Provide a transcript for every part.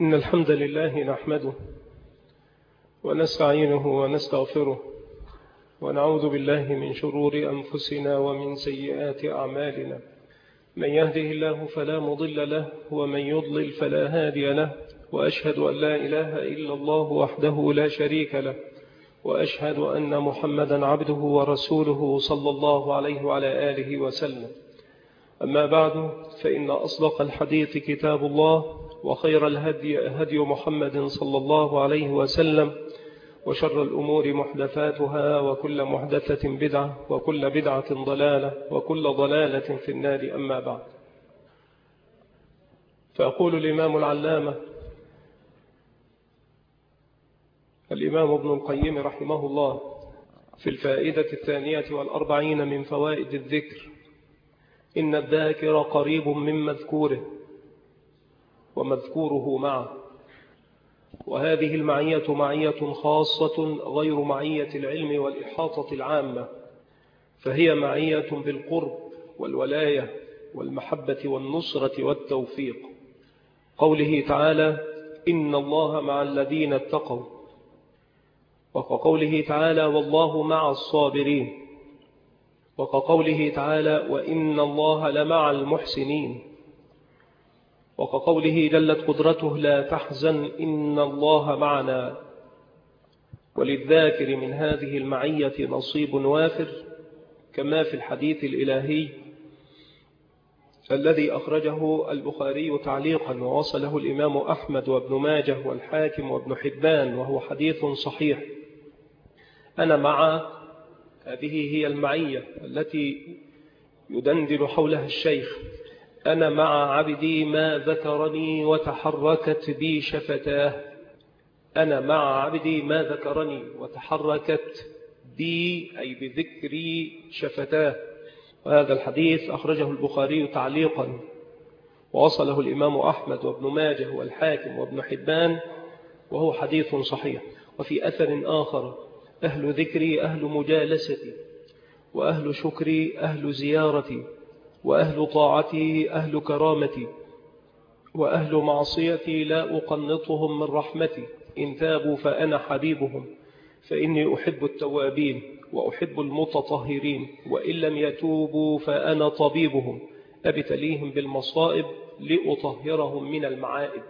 إن الحمد لله نحمده ونستعينه ونستغفره ونعوذ بالله من شرور أنفسنا ومن سيئات أعمالنا. من يهده الله فلا مضل له ومن يضلل فلا هادي له، وأشهد أن لا إله إلا الله وحده لا شريك له، وأشهد أن محمدا عبده ورسوله صلى الله عليه وعلى آله وسلم. أما بعد، فإن أصدق الحديث كتاب الله، وخير الهدي هدي محمد صلى الله عليه وسلم، وشر الأمور محدثاتها، وكل محدثة بدعة، وكل بدعة ضلالة، وكل ضلالة في النار. أما بعد، فأقول الإمام العلامة الإمام ابن القيم رحمه الله في الفائدة 42 من فوائد الذكر: إن الذاكر قريب من مذكوره ومذكوره معه، وهذه المعية معية خاصة غير معية العلم والإحاطة العامة، فهي معية بالقرب والولاية والمحبة والنصرة والتوفيق. قوله تعالى: إن الله مع الذين اتقوا، وكقوله تعالى: والله مع الصابرين، وكقوله تعالى: وإن الله لمع المحسنين، وكقوله جلت قدرته: لا تحزن إن الله معنا. وللذاكر من هذه المعية نصيب وافر، كما في الحديث الإلهي الذي أخرجه البخاري تعليقا ووصله الإمام أحمد وابن ماجه والحاكم وابن حبان، وهو حديث صحيح: أنا مع، هذه هي المعية التي يدندن حولها الشيخ، أنا مع عبدي ما ذكرني وتحركت بي شفتاه. أنا مع عبدي ما ذكرني وتحركت بي، أي بذكري، شفتاه. وهذا الحديث أخرجه البخاري تعليقا ووصله الإمام أحمد وابن ماجه والحاكم وابن حبان، وهو حديث صحيح. وفي أثر آخر: أهل ذكري أهل مجالستي، وأهل شكري أهل زيارتي، وأهل طاعتي أهل كرامتي، وأهل معصيتي لا أقنطهم من رحمتي، إن تابوا فأنا حبيبهم، فإني أحب التوابين وأحب المتطهرين، وإن لم يتوبوا فأنا طبيبهم، أبتليهم بالمصائب لأطهرهم من المعائب.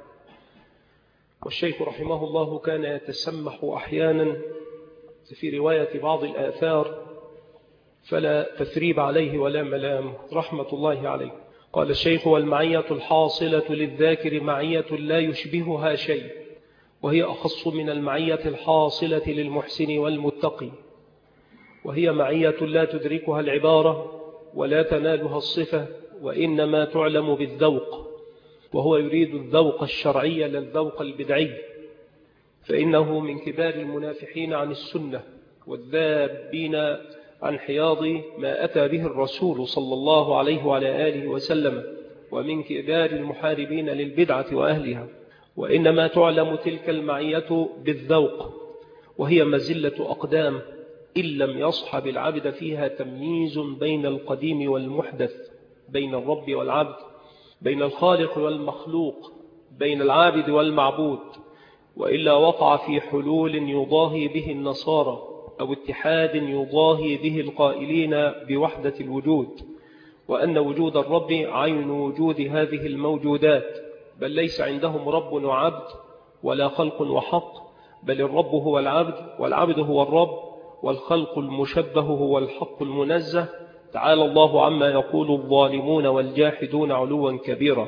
والشيخ رحمه الله كان يتسمح أحيانا في رواية بعض الآثار، فلا تثريب عليه ولا ملام، رحمة الله عليه. قال الشيخ: والمعية الحاصلة للذاكر معية لا يشبهها شيء، وهي أخص من المعية الحاصلة للمحسن والمتقي، وهي معية لا تدركها العبارة ولا تنالها الصفة، وإنما تعلم بالذوق، وهو يريد الذوق الشرعي لا الذوق البدعي، فإنه من كبار المنافحين عن السنة والذابين عن حياض ما أتى به الرسول صلى الله عليه وعلى آله وسلم، ومن كبار المحاربين للبدعة وأهلها. وإنما تعلم تلك المعية بالذوق، وهي مزلة أقدام إن لم يصحب العبد فيها تمييز بين القديم والمحدث، بين الرب والعبد، بين الخالق والمخلوق، بين العابد والمعبود، وإلا وقع في حلول يضاهي به النصارى، أو اتحاد يضاهي به القائلين بوحدة الوجود، وأن وجود الرب عين وجود هذه الموجودات، بل ليس عندهم رب وعبد ولا خلق وحق، بل الرب هو العبد والعبد هو الرب، والخلق المشبه هو الحق المنزه. تعالى الله عما يقول الظالمون والجاحدون علوا كبيرا.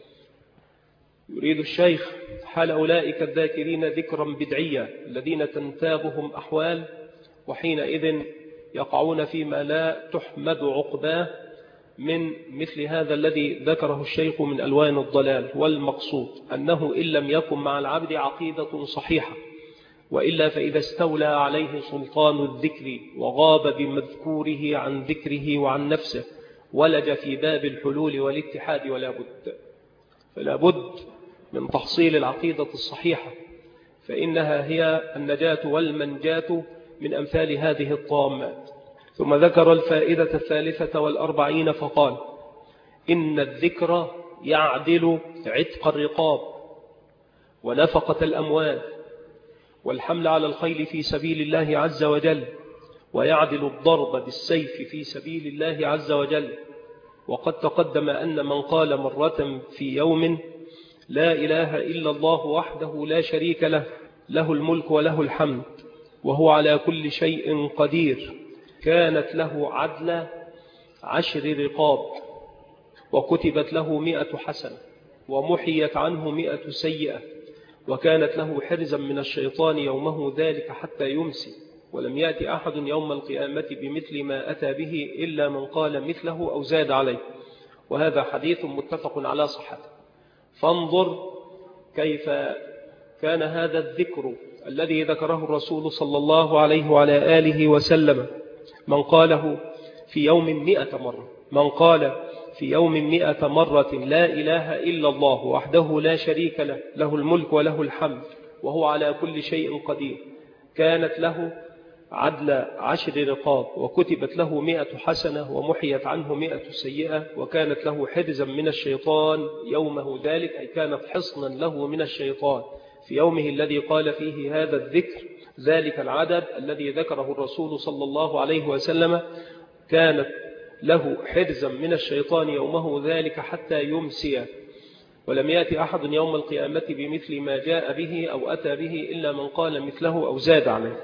يريد الشيخ حال أولئك الذاكرين ذكرا بدعيا الذين تنتابهم أحوال، وحينئذ يقعون فيما لا تحمد عقباه من مثل هذا الذي ذكره الشيخ من ألوان الضلال. والمقصود أنه إن لم يكن مع العبد عقيدة صحيحة، وإلا فإذا استولى عليه سلطان الذكر وغاب بمذكوره عن ذكره وعن نفسه، ولج في باب الحلول والاتحاد. فلا بد من تحصيل العقيدة الصحيحة، فإنها هي النجاة والمنجاة من أمثال هذه الطامات. ثم ذكر الفائدة 43 فقال: إن الذكر يعدل عتق الرقاب، ونفقة الأموال والحمل على الخيل في سبيل الله عز وجل، ويعدل الضرب بالسيف في سبيل الله عز وجل. وقد تقدم أن من قال مرة في يوم لا إله إلا الله وحده لا شريك له، له الملك وله الحمد وهو على كل شيء قدير، كانت له عدل 10 رقاب، وكتبت له 100 حسنة، ومحيت عنه 100 سيئة، وكانت له حرزا من الشيطان يومه ذلك حتى يمسي، ولم يأتي أحد يوم القيامة بمثل ما أتى به إلا من قال مثله أو زاد عليه. وهذا حديث متفق على صحته. فانظر كيف كان هذا الذكر الذي ذكره الرسول صلى الله عليه وعلى آله وسلم، من قاله في يوم 100 مرة، من قال في يوم 100 مرة لا إله إلا الله وحده لا شريك له، له الملك وله الحمد وهو على كل شيء قدير، كانت له عدل 10 رقاب، وكتبت له 100 حسنة، ومحيت عنه 100 سيئة، وكانت له حرزا من الشيطان يومه ذلك، أي كانت حصنا له من الشيطان في يومه الذي قال فيه هذا الذكر. ذلك العدد الذي ذكره الرسول صلى الله عليه وسلم كانت له حرزا من الشيطان يومه ذلك حتى يمسي، ولم يأتي أحد يوم القيامة بمثل ما جاء به أو أتى به إلا من قال مثله أو زاد عليه.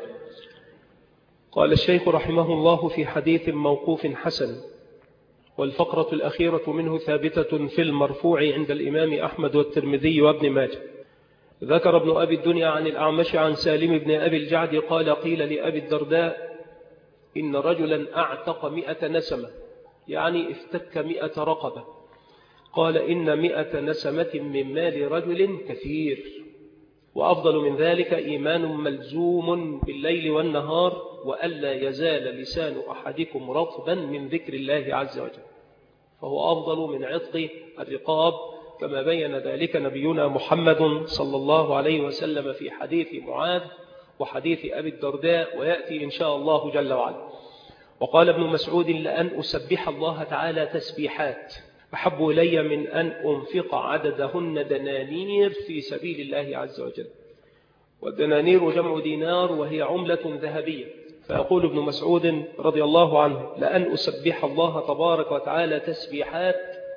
قال الشيخ رحمه الله في حديث موقوف حسن، والفقرة الأخيرة منه ثابتة في المرفوع عند الإمام أحمد والترمذي وابن ماجه. ذكر ابن أبي الدنيا عن الأعمش عن سالم بن أبي الجعد قال قيل لأبي الدرداء إن رجلا أعتق 100 نسمة، يعني افتك 100 رقبة. قال إن 100 نسمة من مال رجل كثير، وأفضل من ذلك إيمان ملزوم بالليل والنهار، وألا يزال لسان أحدكم رطبا من ذكر الله عز وجل، فهو أفضل من عتق الرقاب، كما بين ذلك نبينا محمد صلى الله عليه وسلم في حديث معاذ وحديث أبي الدرداء، ويأتي إن شاء الله جل وعلا. وقال ابن مسعود لأن أسبح الله تعالى تسبيحات أحب إلي من أن أنفق عددهن دنانير في سبيل الله عز وجل. والدنانير جمع دينار، وهي عملة ذهبية. فيقول ابن مسعود رضي الله عنه لأن أسبح الله تبارك وتعالى تسبيحات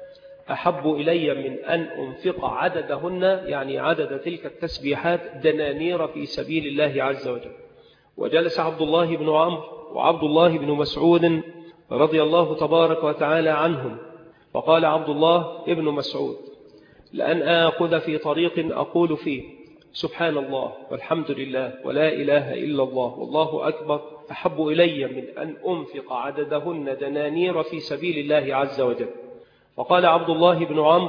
أحب إلي من أن أنفق عددهن، يعني عدد تلك التسبيحات، دنانير في سبيل الله عز وجل. وجلس عبد الله بن عمرو وعبد الله بن مسعود رضي الله تبارك وتعالى عنهم، فقال عبد الله ابن مسعود لأن آخذ في طريق أقول فيه سبحان الله والحمد لله ولا إله إلا الله والله أكبر أحب إلي من أن أنفق عددهن دنانير في سبيل الله عز وجل. فقال عبد الله بن عمرو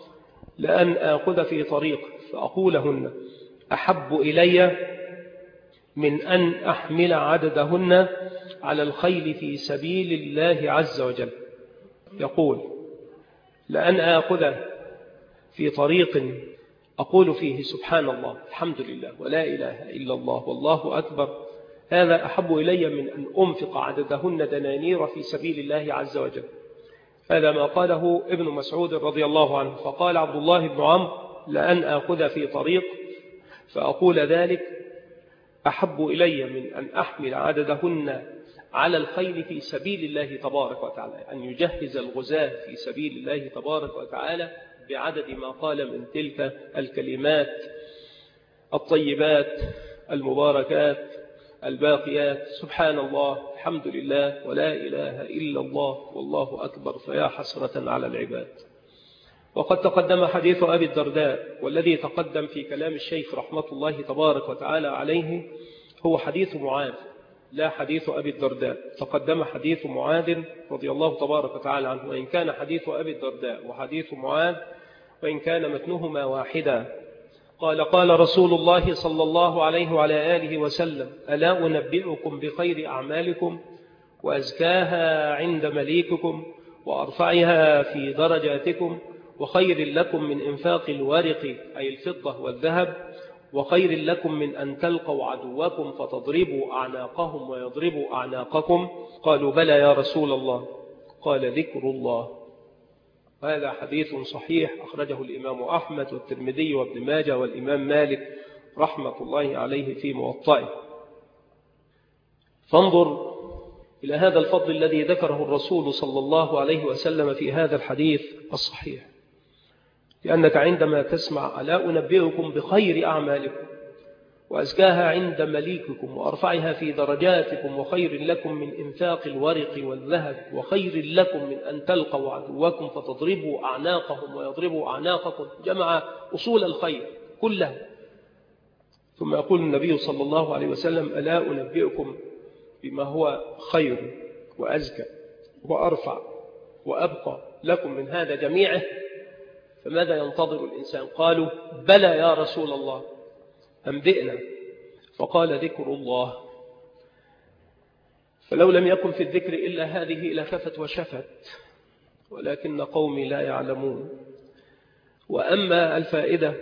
لأن آخذ في طريق فأقولهن أحب إلي من أن أحمل عددهن على الخيل في سبيل الله عز وجل. يقول لأن آخذ في طريق أقول فيه سبحان الله الحمد لله ولا إله إلا الله والله أكبر، هذا أحب إلي من أن أنفق عددهن دنانير في سبيل الله عز وجل. هذا ما قاله ابن مسعود رضي الله عنه. فقال عبد الله بن عمرو لأن آخذ في طريق فأقول ذلك أحب إلي من أن أحمل عددهن على الخيل في سبيل الله تبارك وتعالى، أن يجهز الغزاة في سبيل الله تبارك وتعالى بعدد ما قال من تلك الكلمات الطيبات المباركات الباقيات، سبحان الله الحمد لله ولا إله إلا الله والله أكبر، فيا حسرة على العباد. وقد تقدم حديث أبي الدرداء، والذي تقدم في كلام الشيخ رحمة الله تبارك وتعالى عليه هو حديث معاذ لا حديث أبي الدرداء. تقدم حديث معاذ رضي الله تبارك وتعالى عنه، وإن كان حديث أبي الدرداء وحديث معاذ وإن كان متنهما واحدا. قال رسول الله صلى الله عليه وعلى آله وسلم ألا أنبئكم بخير أعمالكم وأزكاها عند مليككم وأرفعها في درجاتكم وخير لكم من إنفاق الورق أي الفضة والذهب وخير لكم من أن تلقوا عدوكم فتضربوا أعناقهم ويضربوا أعناقكم؟ قالوا بلى يا رسول الله. قال ذكر الله. هذا حديث صحيح أخرجه الإمام أحمد والترمذي وابن ماجه والإمام مالك رحمة الله عليه في موطئه. فانظر إلى هذا الفضل الذي ذكره الرسول صلى الله عليه وسلم في هذا الحديث الصحيح، لأنك عندما تسمع ألا أنبئكم بخير أعمالكم وأزكاها عند مليككم وأرفعها في درجاتكم وخير لكم من إنفاق الورق والذهب وخير لكم من أن تلقوا عدوكم فتضربوا أعناقهم ويضربوا أعناقكم، جمع أصول الخير كلها. ثم يقول النبي صلى الله عليه وسلم ألا أنبئكم بما هو خير وأزكى وأرفع وأبقى لكم من هذا جميعه، فماذا ينتظر الإنسان؟ قالوا بلى يا رسول الله أنبئنا. فقال ذكر الله. فلو لم يكن في الذكر إلا هذه لخفت وشفت، ولكن قومي لا يعلمون. وأما الفائدة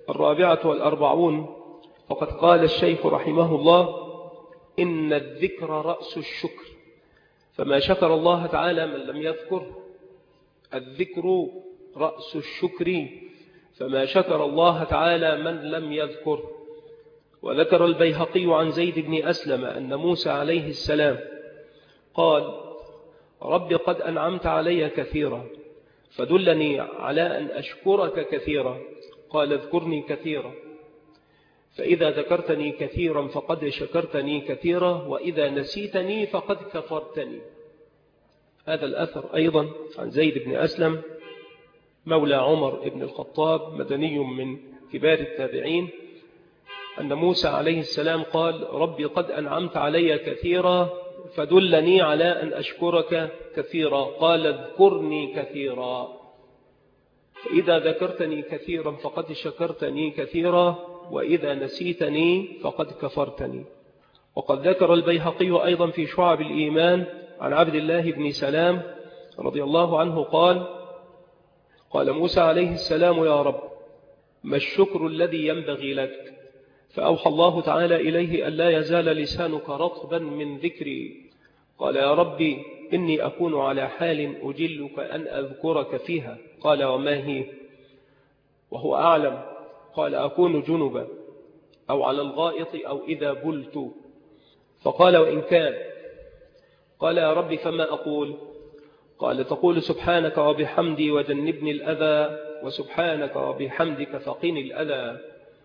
44 فقد قال الشيخ رحمه الله إن الذكر رأس الشكر، فما شكر الله تعالى من لم يذكره. الذكر رأس الشكر، فما شكر الله تعالى من لم يذكره. وذكر البيهقي عن زيد بن أسلم أن موسى عليه السلام قال رب قد أنعمت علي كثيرا فدلني على أن أشكرك كثيرا. قال اذكرني كثيرا، فإذا ذكرتني كثيرا فقد شكرتني كثيرا، وإذا نسيتني فقد كفرتني. هذا الأثر أيضا عن زيد بن أسلم مولى عمر بن الخطاب مدني من كبار التابعين أن موسى عليه السلام قال ربي قد أنعمت علي كثيرا فدلني على أن أشكرك كثيرا. قال اذكرني كثيرا، فإذا ذكرتني كثيرا فقد شكرتني كثيرا، وإذا نسيتني فقد كفرتني. وقد ذكر البيهقي أيضا في شعب الإيمان عن عبد الله بن سلام رضي الله عنه قال موسى عليه السلام يا رب ما الشكر الذي ينبغي لك؟ فأوحى الله تعالى إليه ألا يزال لسانك رطبا من ذكري. قال يا ربي إني أكون على حال أجلك أن أذكرك فيها. قال وما هي؟ وهو أعلم. قال أكون جنبا أو على الغائط أو إذا بلت. فقال وإن كان؟ قال يا ربي فما أقول؟ قال تقول سبحانك وبحمدي وجنبني الأذى، وسبحانك وبحمدك فقني الأذى.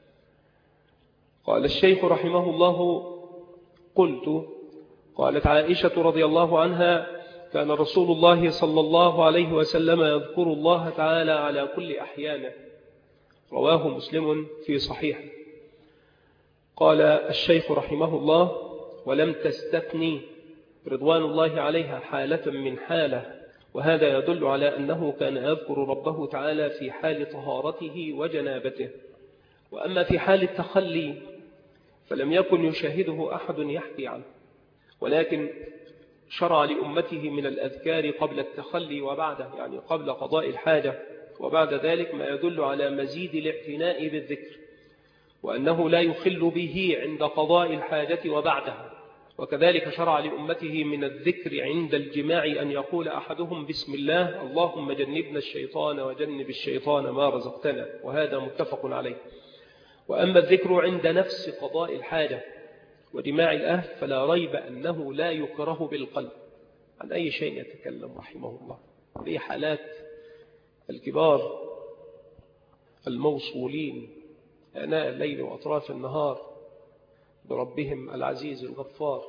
قال الشيخ رحمه الله قلت قالت عائشة رضي الله عنها كان رسول الله صلى الله عليه وسلم يذكر الله تعالى على كل أحيانه، رواه مسلم في صحيحه. قال الشيخ رحمه الله ولم تستثني رضوان الله عليها حالة من حالة، وهذا يدل على أنه كان يذكر ربه تعالى في حال طهارته وجنابته. وأما في حال التخلي فلم يكن يشاهده أحد يحكي عنه، ولكن شرع لأمته من الأذكار قبل التخلي وبعده، يعني قبل قضاء الحاجة وبعد ذلك، ما يدل على مزيد الاعتناء بالذكر، وأنه لا يخل به عند قضاء الحاجة وبعدها. وكذلك شرع لأمته من الذكر عند الجماع أن يقول أحدهم بسم الله اللهم جنبنا الشيطان وجنب الشيطان ما رزقتنا، وهذا متفق عليه. وأما الذكر عند نفس قضاء الحاجة ودماع الأهل فلا ريب أنه لا يكره بالقلب. عن أي شيء يتكلم رحمه الله؟ هذه حالات الكبار الموصولين آناء الليل وأطراف النهار بربهم العزيز الغفار.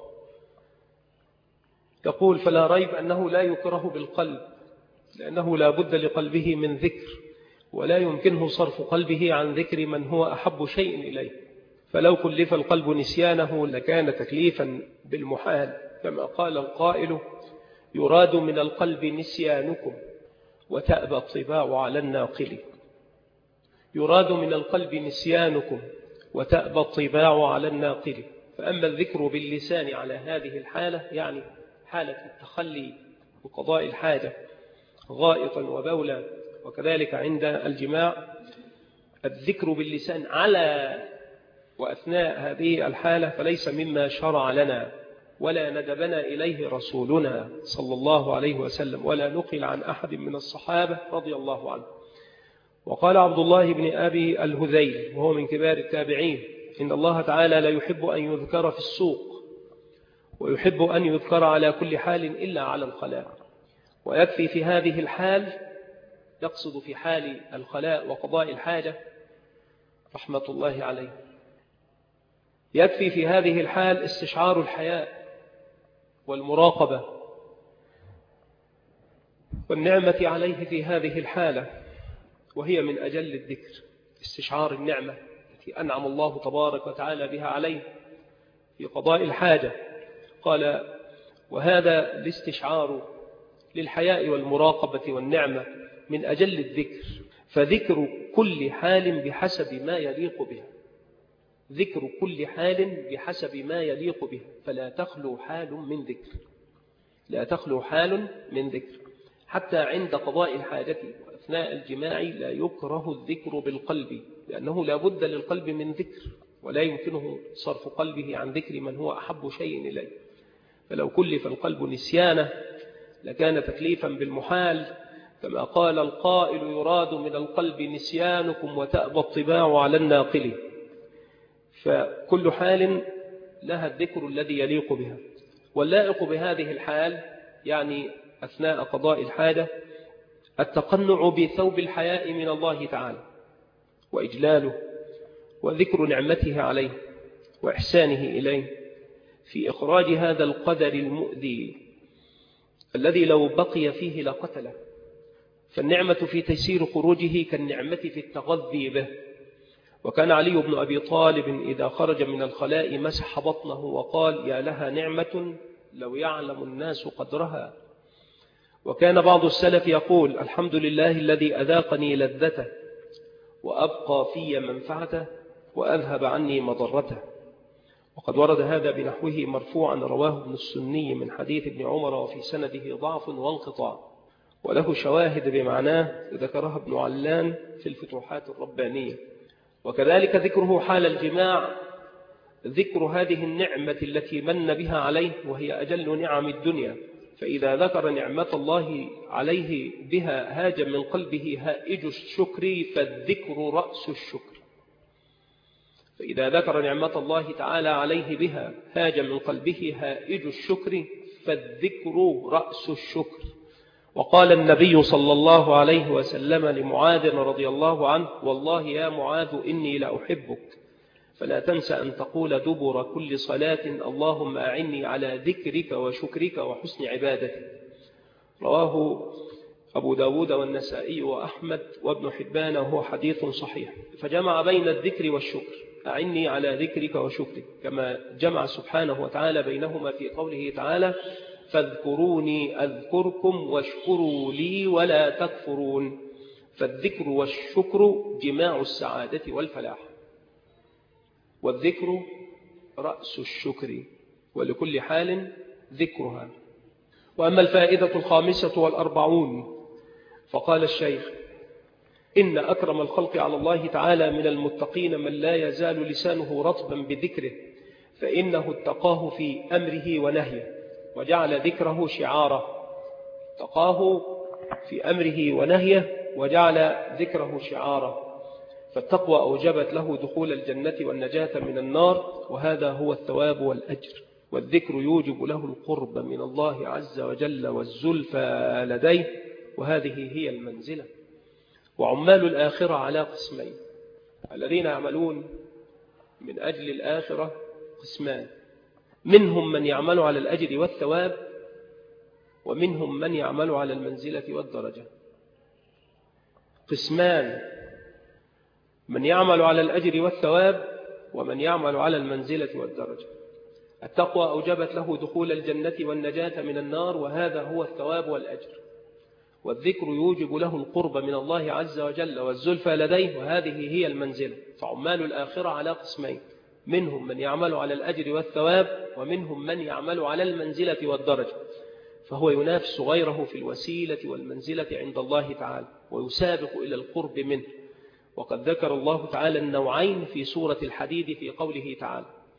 يقول فلا ريب أنه لا يكره بالقلب، لأنه لا بد لقلبه من ذكر، ولا يمكنه صرف قلبه عن ذكر من هو أحب شيء إليه. فلو كلف القلب نسيانه لكان تكليفا بالمحال، كما قال القائل يراد من القلب نسيانكم وتأبى الطباع على الناقل. يراد من القلب نسيانكم وتأبى الطباع على الناقل. فأما الذكر باللسان على هذه الحالة، يعني حالة التخلي وقضاء الحاجة غائطا وبولا، وكذلك عند الجماع، الذكر باللسان على وأثناء هذه الحالة فليس مما شرع لنا، ولا ندبنا إليه رسولنا صلى الله عليه وسلم ولا نقل عن أحد من الصحابة رضي الله عنه. وقال عبد الله بن أبي الهذيل وهو من كبار التابعين: إن الله تعالى لا يحب أن يذكر في السوق، ويحب أن يذكر على كل حال إلا على الخلاء. ويكفي في هذه الحال، يقصد في حال الخلاء وقضاء الحاجة رحمة الله عليه، يكفي في هذه الحال استشعار الحياء والمراقبة والنعمة عليه في هذه الحالة، وهي من أجل الذكر، استشعار النعمة التي أنعم الله تبارك وتعالى بها عليه في قضاء الحاجة. قال: وهذا الاستشعار للحياء والمراقبة والنعمة من أجل الذكر، فذكر كل حال بحسب ما يليق بها، ذكر كل حال بحسب ما يليق بها، فلا تخلو حال من ذكر، لا تخلو حال من ذكر. حتى عند قضاء الحاجة وأثناء الجماع لا يكره الذكر بالقلب، لأنه لا بد للقلب من ذكر، ولا يمكنه صرف قلبه عن ذكر من هو أحب شيء إليه. فلو كلف القلب نسيانه لكان تكليفا بالمحال، كما قال القائل: يراد من القلب نسيانكم وتأبى الطباع على الناقل. فكل حال لها الذكر الذي يليق بها، واللائق بهذه الحال يعني أثناء قضاء الحاجة التقنع بثوب الحياء من الله تعالى وإجلاله، وذكر نعمته عليه وإحسانه إليه في إخراج هذا القدر المؤذي الذي لو بقي فيه لقتله. فالنعمة في تيسير خروجه كالنعمة في التغذي به. وكان علي بن أبي طالب إذا خرج من الخلاء مسح بطنه وقال: يا لها نعمة لو يعلم الناس قدرها. وكان بعض السلف يقول: الحمد لله الذي أذاقني لذته وأبقى في منفعته وأذهب عني مضرته. وقد ورد هذا بنحوه مرفوعا رواه ابن السني من حديث ابن عمر، وفي سنده ضعف وانقطاع، وله شواهد بمعناه ذكرها ابن علان في الفتوحات الربانية. وكذلك ذكره حال الجماع ذكر هذه النعمة التي من بها عليه، وهي أجل نعم الدنيا. فإذا ذكر نعمة الله عليه بها هاج من قلبه هائج الشكر، فالذكر رأس الشكر. فإذا ذكر نعمة الله تعالى عليه بها هاج من قلبه هائج الشكر، فالذكر رأس الشكر. وقال النبي صلى الله عليه وسلم لمعاذ رضي الله عنه: والله يا معاذ إني لأحبك، فلا تنسى أن تقول دبر كل صلاة: اللهم أعني على ذكرك وشكرك وحسن عبادتك. رواه أبو داود والنسائي وأحمد وابن حبان، وهو حديث صحيح. فجمع بين الذكر والشكر، أعني على ذكرك وشكرك، كما جمع سبحانه وتعالى بينهما في قوله تعالى: فاذكروني أذكركم واشكروا لي ولا تكفرون. فالذكر والشكر جماع السعادة والفلاح، والذكر رأس الشكر، ولكل حال ذكرها. وأما الفائدة 45 فقال الشيخ: إن أكرم الخلق على الله تعالى من المتقين من لا يزال لسانه رطبا بذكره، فإنه اتقاه في أمره ونهيه وجعل ذكره شعاره. اتقاه في أمره ونهيه وجعل ذكره شعاره. فالتقوى أوجبت له دخول الجنة والنجاة من النار، وهذا هو الثواب والأجر. والذكر يوجب له القرب من الله عز وجل والزلفى لديه، وهذه هي المنزلة. وعمال الآخرة على قسمين: الذين يعملون من أجل الآخرة قسمان، منهم من يعمل على الأجر والثواب، ومنهم من يعمل على المنزلة والدرجة. قسمان: من يعمل على الأجر والثواب، ومن يعمل على المنزلة والدرجة. التقوى أوجبت له دخول الجنة والنجاة من النار، وهذا هو الثواب والأجر. والذكر يوجب له القرب من الله عز وجل والزلفى لديه، وهذه هي المنزلة. فعمال الآخرة على قسمين: منهم من يعمل على الأجر والثواب، ومنهم من يعمل على المنزلة والدرجة. فهو ينافس غيره في الوسيلة والمنزلة عند الله تعالى، ويسابق إلى القرب منه. وقد ذكر الله تعالى النوعين في سورة الحديد في قوله تعالى: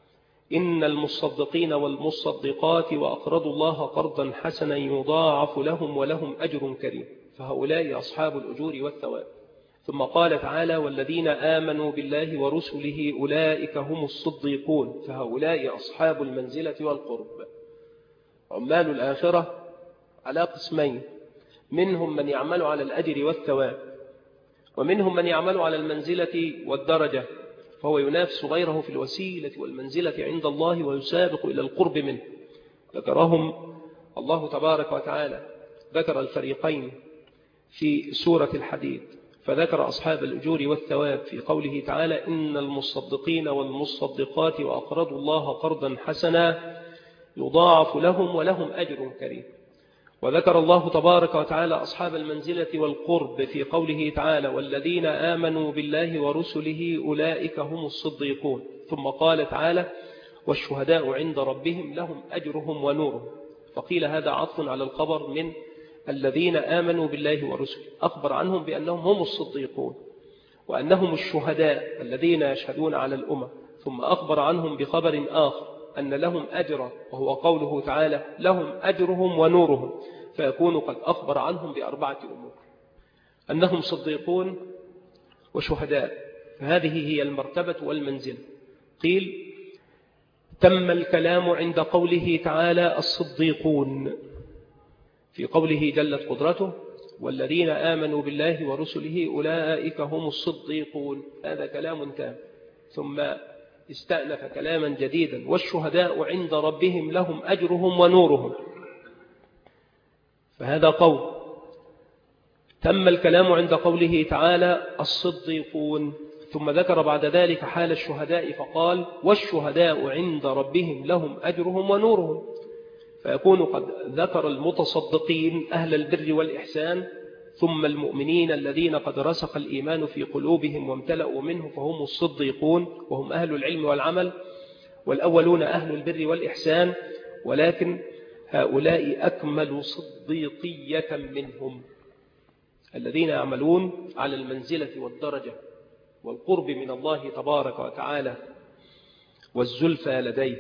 إن المصدقين والمصدقات وأقرضوا الله قرضا حسنا يضاعف لهم ولهم أجر كريم، فهؤلاء أصحاب الأجور والثواب. ثم قال تعالى: والذين آمنوا بالله ورسله أولئك هم الصديقون، فهؤلاء أصحاب المنزلة والقرب. عمال الآخرة على قسمين: منهم من يعمل على الأجر والثواب، ومنهم من يعمل على المنزلة والدرجة، فهو ينافس غيره في الوسيلة والمنزلة عند الله ويسابق إلى القرب منه. ذكرهم الله تبارك وتعالى، ذكر الفريقين في سورة الحديد، فذكر أصحاب الأجور والثواب في قوله تعالى: إن المصدقين والمصدقات وأقرضوا الله قرضا حسنا يضاعف لهم ولهم أجر كريم. وذكر الله تبارك وتعالى أصحاب المنزلة والقرب في قوله تعالى: والذين آمنوا بالله ورسله أولئك هم الصديقون. ثم قال تعالى: والشهداء عند ربهم لهم أجرهم ونورهم. فقيل هذا عطف على الخبر من الذين آمنوا بالله ورسله، أخبر عنهم بأنهم هم الصديقون وأنهم الشهداء الذين يشهدون على الأمم، ثم أخبر عنهم بخبر آخر أن لهم أجرا، وهو قوله تعالى: لهم أجرهم ونورهم، فيكون قد أخبر عنهم بأربعة أمور: أنهم صديقون وشهداء، فهذه هي المرتبة والمنزل. قيل: تم الكلام عند قوله تعالى الصديقون، في قوله جلت قدرته: والذين آمنوا بالله ورسله أولئك هم الصديقون، هذا كلام تام. ثم استأنف كلاما جديدا: والشهداء عند ربهم لهم أجرهم ونورهم، فهذا قول. تم الكلام عند قوله تعالى الصديقون، ثم ذكر بعد ذلك حال الشهداء فقال: والشهداء عند ربهم لهم أجرهم ونورهم، فيكون قد ذكر المتصدقين أهل البر والإحسان، ثم المؤمنين الذين قد رسخ الإيمان في قلوبهم وامتلأوا منه فهم الصديقون، وهم أهل العلم والعمل، والأولون أهل البر والإحسان، ولكن هؤلاء أكمل صديقية منهم، الذين يعملون على المنزلة والدرجة والقرب من الله تبارك وتعالى والزلفى لديه،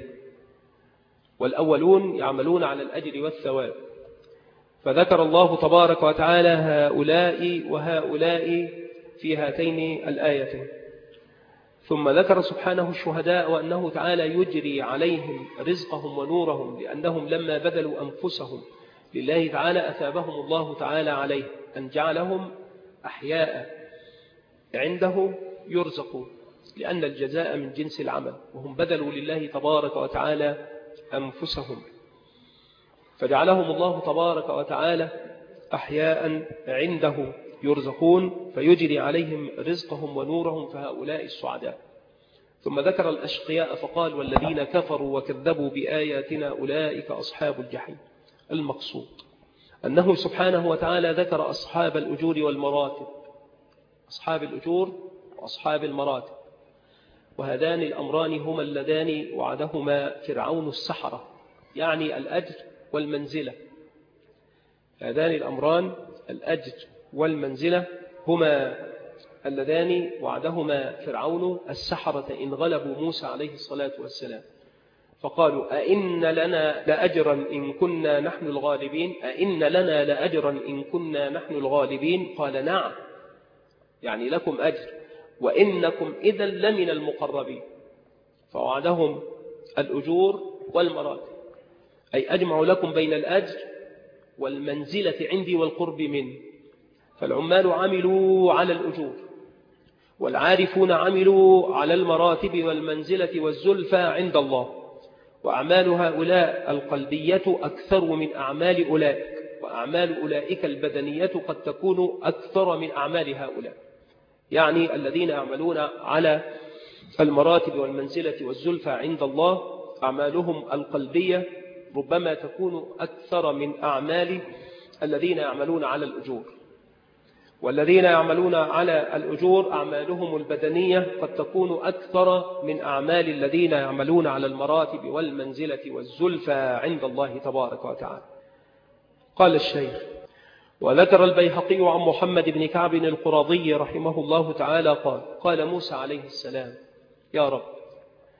والأولون يعملون على الأجر والثواب. فذكر الله تبارك وتعالى هؤلاء وهؤلاء في هاتين الآيتين، ثم ذكر سبحانه الشهداء وأنه تعالى يجري عليهم رزقهم ونورهم، لأنهم لما بذلوا أنفسهم لله تعالى أثابهم الله تعالى عليه، أن جعلهم أحياء عنده يرزقون، لأن الجزاء من جنس العمل، وهم بذلوا لله تبارك وتعالى أنفسهم، فجعلهم الله تبارك وتعالى أحياء عنده يرزقون، فيجري عليهم رزقهم ونورهم، فهؤلاء السعداء. ثم ذكر الأشقياء فقال: والذين كفروا وكذبوا بآياتنا أولئك أصحاب الجحيم. المقصود أنه سبحانه وتعالى ذكر أصحاب الأجور والمراتب، أصحاب الأجور وأصحاب المراتب، وهذان الأمران هما اللذان وعدهما فرعون السحرة، يعني الأجر والمنزلة. هذان الأمران الأجر والمنزلة هما اللذان وعدهما فرعون السحرة إن غلبوا موسى عليه الصلاة والسلام، فقالوا: أئن لنا لأجرا إن كنا نحن الغالبين، أئن لنا لأجرا إن كنا نحن الغالبين. قال: نعم، يعني لكم أجر، وإنكم إذا لمن المقربين. فوعدهم الأجور والمراتب، أي أجمع لكم بين الأجر والمنزلة عندي والقرب مني. فالعمال عملوا على الأجور، والعارفون عملوا على المراتب والمنزلة والزلفى عند الله، وأعمال هؤلاء القلبية أكثر من أعمال أولئك، وأعمال أولئك البدنية قد تكون أكثر من أعمال هؤلاء. يعني الذين يعملون على المراتب والمنزلة والزلفى عند الله أعمالهم القلبية ربما تكون أكثر من أعمال الذين يعملون على الأجور، والذين يعملون على الأجور أعمالهم البدنية قد تكون أكثر من أعمال الذين يعملون على المراتب والمنزلة والزلفى عند الله تبارك وتعالى. قال الشيخ: وذكر البيهقي عن محمد بن كعب القرظي رحمه الله تعالى قال: قال موسى عليه السلام: يا رب،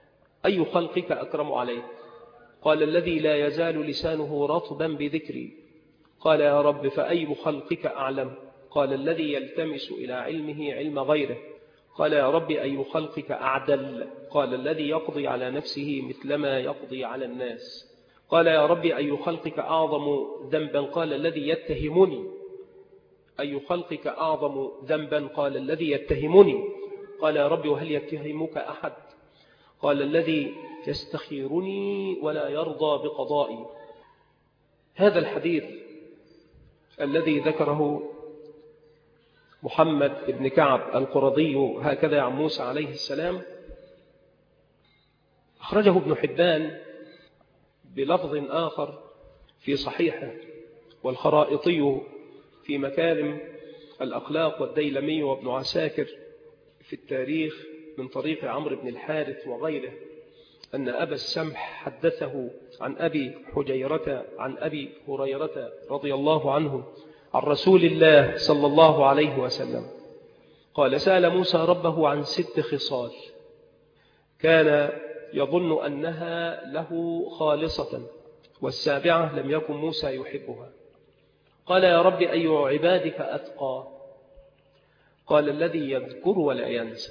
أي خلقك أكرم عليك؟ قال الذي لا يزال لسانه رطبا بذكري. قال يا رب فأي خلقك أعلم؟ قال الذي يلتمس إلى علمه علم غيره. قال يا رب أي خلقك أعدل؟ قال الذي يقضي على نفسه مثلما يقضي على الناس. قال يا رب أي خلقك أعظم ذنبا؟ قال الذي يتهمني. أي خلقك أعظم ذنبا؟ قال الذي يتهمني. قال يا رب وهل يتهمك أحد؟ قال الذي يستخيرني ولا يرضى بقضائي. هذا الحديث الذي ذكره محمد بن كعب القرظي هكذا عن موسى عليه السلام أخرجه ابن حبان بلفظ آخر في صحيحه، والخرائطي في مكارم الأخلاق، والديلمي وابن عساكر في التاريخ من طريق عمرو بن الحارث وغيره أن أبا السمح حدثه عن أبي حجيرة عن أبي هريرة رضي الله عنه عن رسول الله صلى الله عليه وسلم قال سأل موسى ربه عن 6 خصال كان يظن أنها له خالصة، والسابعة لم يكن موسى يحبها. قال يا رب أي عبادك أتقى؟ قال الذي يذكر ولا ينسى.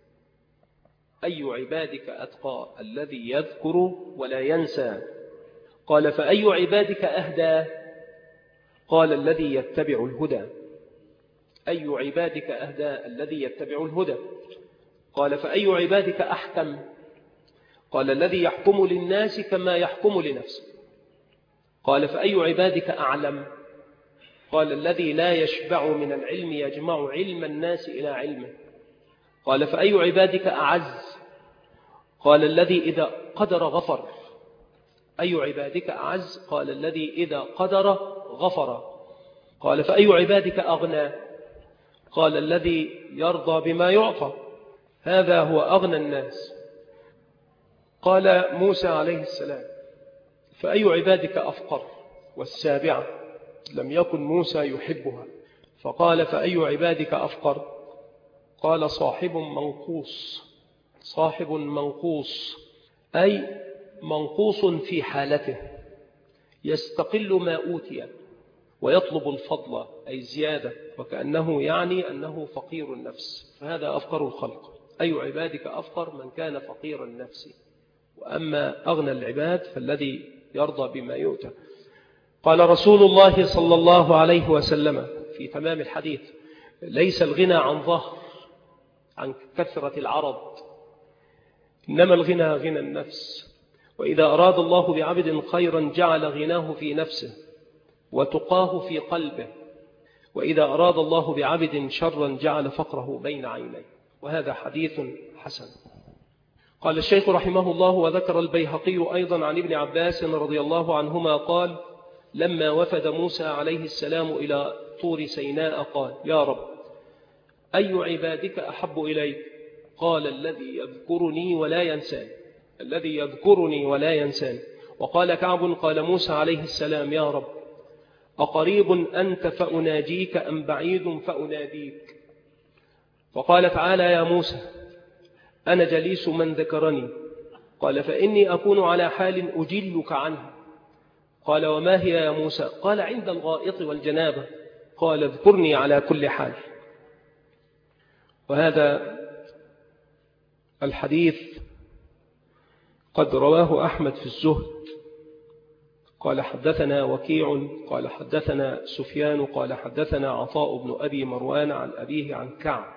أي عبادك أتقى؟ الذي يذكر ولا ينسى. قال فأي عبادك أهدى؟ قال الذي يتبع الهدى. أي عبادك أهدى؟ الذي يتبع الهدى. قال فأي عبادك أحكم؟ قال الذي يحكم للناس كما يحكم لنفسه. قال فأي عبادك أعلم؟ قال الذي لا يشبع من العلم يجمع علم الناس إلى علمه. قال فأي عبادك أعز؟ قال الذي إذا قدر غفر. أي عبادك أعز؟ قال الذي إذا قدر غفر. قال فأي عبادك أغنى؟ قال الذي يرضى بما يعطى. هذا هو أغنى الناس. قال موسى عليه السلام فأي عبادك أفقر؟ والسابعة لم يكن موسى يحبها. فقال فأي عبادك أفقر؟ قال صاحب منقوص. صاحب منقوص أي منقوص في حالته، يستقل ما أوتي ويطلب الفضل أي زيادة، وكأنه يعني أنه فقير النفس، فهذا أفقر الخلق. أي عبادك أفقر؟ من كان فقير النفس. وأما أغنى العباد فالذي يرضى بما يؤتى. قال رسول الله صلى الله عليه وسلم في تمام الحديث ليس الغنى عن ظهر عن كثرة العرض، إنما الغنى غنى النفس. وإذا أراد الله بعبد خيرا جعل غناه في نفسه وتقاه في قلبه، وإذا أراد الله بعبد شرا جعل فقره بين عينيه. وهذا حديث حسن. قال الشيخ رحمه الله وذكر البيهقي أيضا عن ابن عباس رضي الله عنهما قال لما وفد موسى عليه السلام إلى طور سيناء قال يا رب أي عبادك أحب إليك؟ قال الذي يذكرني ولا ينساني. الذي يذكرني ولا ينساني. وقال كعب قال موسى عليه السلام يا رب أقريب أنت فأناجيك أم بعيد فأناديك؟ وقال تعالى يا موسى أنا جليس من ذكرني. قال فإني أكون على حال أجلك عنه. قال وما هي يا موسى؟ قال عند الغائط والجنابة. قال اذكرني على كل حال. وهذا الحديث قد رواه أحمد في الزهد. قال حدثنا وكيع قال حدثنا سفيان قال حدثنا عطاء بن أبي مروان عن أبيه عن كعب.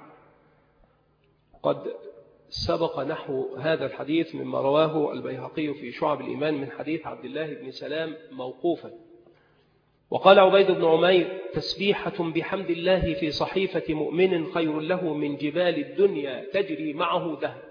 قد سبق نحو هذا الحديث مما رواه البيهقي في شعب الإيمان من حديث عبد الله بن سلام موقوفا. وقال عبيد بن عمير تسبيحة بحمد الله في صحيفة مؤمن خير له من جبال الدنيا تجري معه ذهب.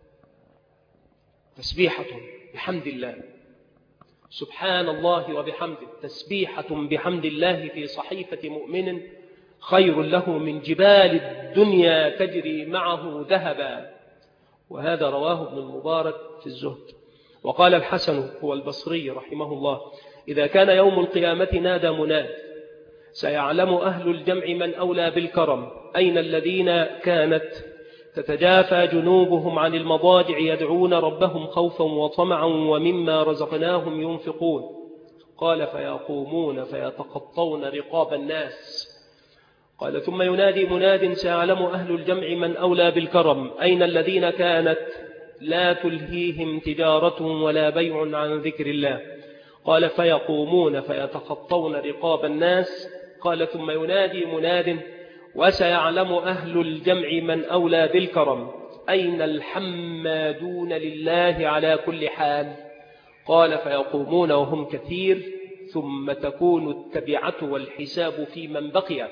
تسبيحة بحمد الله سبحان الله وبحمده. تسبيحة بحمد الله في صحيفة مؤمن خير له من جبال الدنيا تجري معه ذهبا. وهذا رواه ابن المبارك في الزهد. وقال الحسن هو البصري رحمه الله إذا كان يوم القيامة نادى مناد سيعلم أهل الجمع من أولى بالكرم أين الذين كانت تتجافى جنوبهم عن المضاجع يدعون ربهم خوفا وطمعا ومما رزقناهم ينفقون. قال فيقومون فيتقطون رقاب الناس. قال ثم ينادي مناد سيعلم أهل الجمع من أولى بالكرم أين الذين كانت لا تلهيهم تجارة ولا بيع عن ذكر الله. قال فيقومون فيتخطون رقاب الناس. قال ثم ينادي مناد وسيعلم أهل الجمع من أولى بالكرم أين الحمادون لله على كل حال. قال فيقومون وهم كثير ثم تكون التبعة والحساب في من بقي.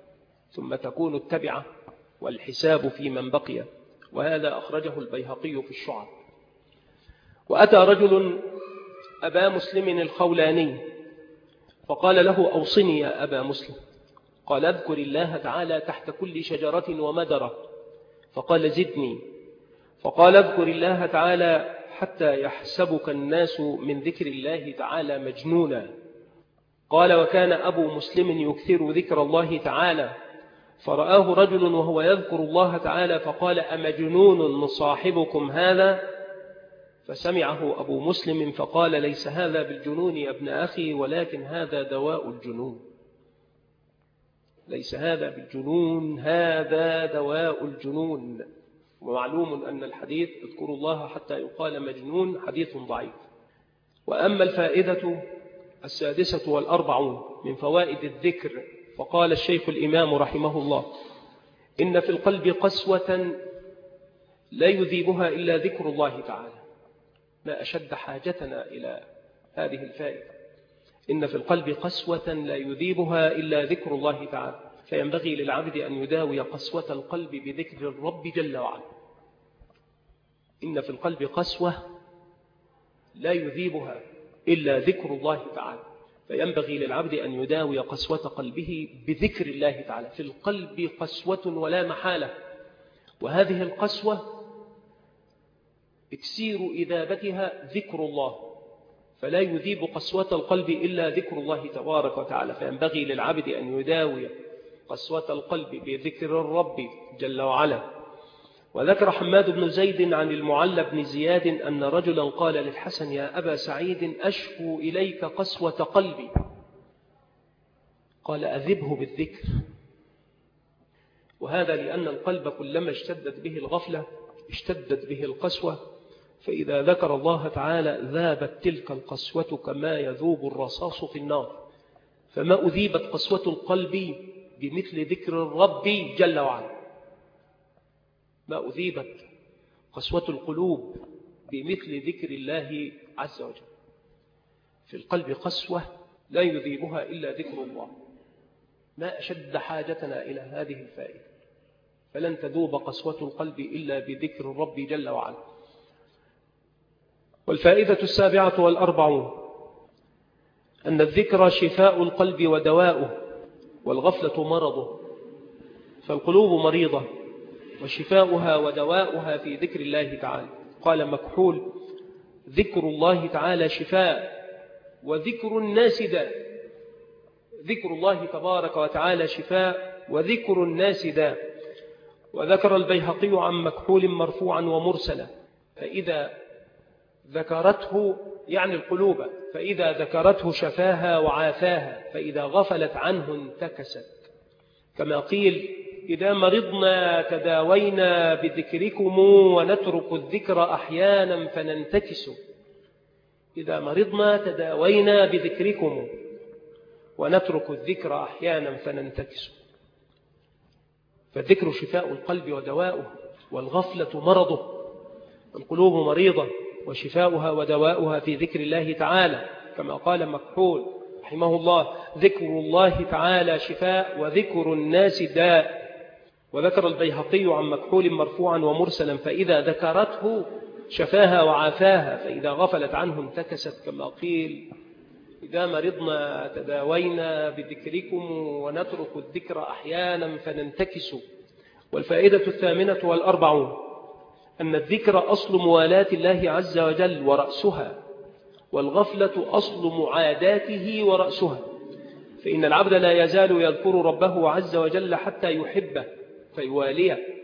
وهذا أخرجه البيهقي في الشعب. وأتى رجل أبا مسلم الخولاني فقال له أوصني يا أبا مسلم. قال اذكر الله تعالى تحت كل شجرة ومدرة. فقال زدني. فقال اذكر الله تعالى حتى يحسبك الناس من ذكر الله تعالى مجنونا. قال وكان أبو مسلم يكثر ذكر الله تعالى فرآه رجل وهو يذكر الله تعالى فقال أمجنون صاحبكم هذا؟ فسمعه أبو مسلم فقال ليس هذا بالجنون يا ابن أخي ولكن هذا دواء الجنون. ليس هذا بالجنون هذا دواء الجنون. ومعلوم أن الحديث اذكروا الله حتى يقال مجنون حديث ضعيف. وأما الفائدة 46 من فوائد الذكر فقال الشيخ الإمام رحمه الله إن في القلب قسوة لا يذيبها إلا ذكر الله تعالى. ما أشد حاجتنا إلى هذه الفائدة. إن في القلب قسوة لا يذيبها إلا ذكر الله تعالى فينبغي للعبد أن يداوي قسوة القلب بذكر الرب جل وعلا. إن في القلب قسوة لا يذيبها إلا ذكر الله تعالى فينبغي للعبد أن يداوي قسوة قلبه بذكر الله تعالى. في القلب قسوة ولا محالة وهذه القسوة اكسير إذابتها ذكر الله فلا يذيب قسوة القلب إلا ذكر الله تبارك وتعالى فينبغي للعبد أن يداوي قسوة القلب بذكر الرب جل وعلا. وذكر حماد بن زيد عن المعلى بن زياد أن رجلا قال للحسن يا أبا سعيد أشكو إليك قسوة قلبي. قال أذبه بالذكر. وهذا لأن القلب كلما اشتدت به الغفلة اشتدت به القسوة فإذا ذكر الله تعالى ذابت تلك القسوة كما يذوب الرصاص في النار. فما أذيبت قسوة القلب بمثل ذكر الرب جل وعلا. ما أذيبت قسوة القلوب بمثل ذكر الله عز وجل. في القلب قسوة لا يذيبها إلا ذكر الله. ما أشد حاجتنا إلى هذه الفائدة. فلن تذوب قسوة القلب إلا بذكر الرب جل وعلا. والفائدة 47 أن الذكر شفاء القلب ودواؤه والغفلة مرضه. فالقلوب مريضة وشفاؤها ودواؤها في ذكر الله تعالى. قال مكحول ذكر الله تعالى شفاء وذكر الناس داء. ذكر الله تبارك وتعالى شفاء وذكر الناس داء. وذكر البيهقي عن مكحول مرفوعا ومرسلا فإذا ذكرته يعني القلوب فإذا ذكرته شفاها وعافاها فإذا غفلت عنه انتكست. كما قيل إذا مرضنا تداوينا بذكركم ونترك الذكر أحيانا فننتكس. إذا مرضنا تداوينا بذكركم ونترك الذكر أحيانا فننتكس. فالذكر شفاء القلب ودواؤه والغفلة مرضه. القلوب مريضة وشفاؤها ودواؤها في ذكر الله تعالى كما قال مكحول رحمه الله ذكر الله تعالى شفاء وذكر الناس داء. وذكر البيهقي عن مكحول مرفوعا ومرسلا فإذا ذكرته شفاها وعافاها فإذا غفلت عنه انتكست. كما قيل إذا مرضنا تداوينا بذكركم ونترك الذكر أحيانا فننتكس. والفائدة 48 أن الذكر أصل موالاة الله عز وجل ورأسها والغفلة أصل معاداته ورأسها. فإن العبد لا يزال يذكر ربه عز وجل حتى يحبه فيواليه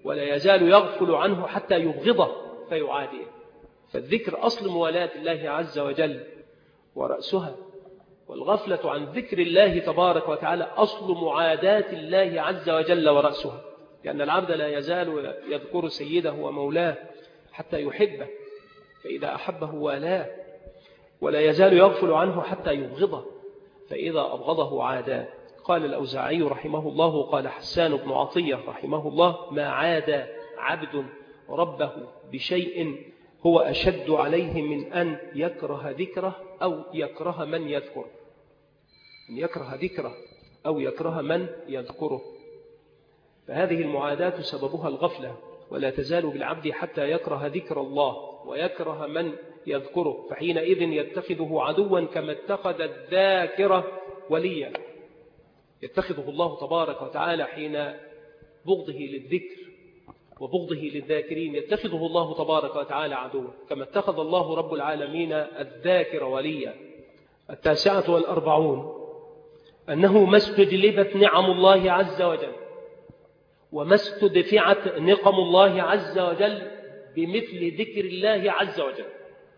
ولا يزال يغفل عنه حتى يبغضه فيعاديه. فالذكر أصل موالاة الله عز وجل ورأسها، والغفلة عن ذكر الله تبارك وتعالى أصل معاداة الله عز وجل ورأسها، لأن العبد لا يزال يذكر سيده ومولاه حتى يحبه، فإذا أحبه والاه، ولا يزال يغفل عنه حتى يبغضه، فإذا أبغضه عاداه. قال الأوزاعي رحمه الله، قال حسان بن عطية رحمه الله: ما عاد عبد ربه بشيء هو أشد عليه من أن يكره ذكره أو يكره من يذكره. أن يكره ذكره أو يكره من يذكره. فهذه المعاداة سببها الغفلة، ولا تزال بالعبد حتى يكره ذكر الله ويكره من يذكره، فحينئذ يتخذه عدوا كما اتخذ الذاكرة وليا. يتخذه الله تبارك وتعالى حين بغضه للذكر وبغضه للذاكرين، يتخذه الله تبارك وتعالى عدوا كما اتخذ الله رب العالمين الذاكر وليا. 49 أنه ما استجلبت نعم الله عز وجل وما استدفعت نقم الله عز وجل بمثل ذكر الله عز وجل.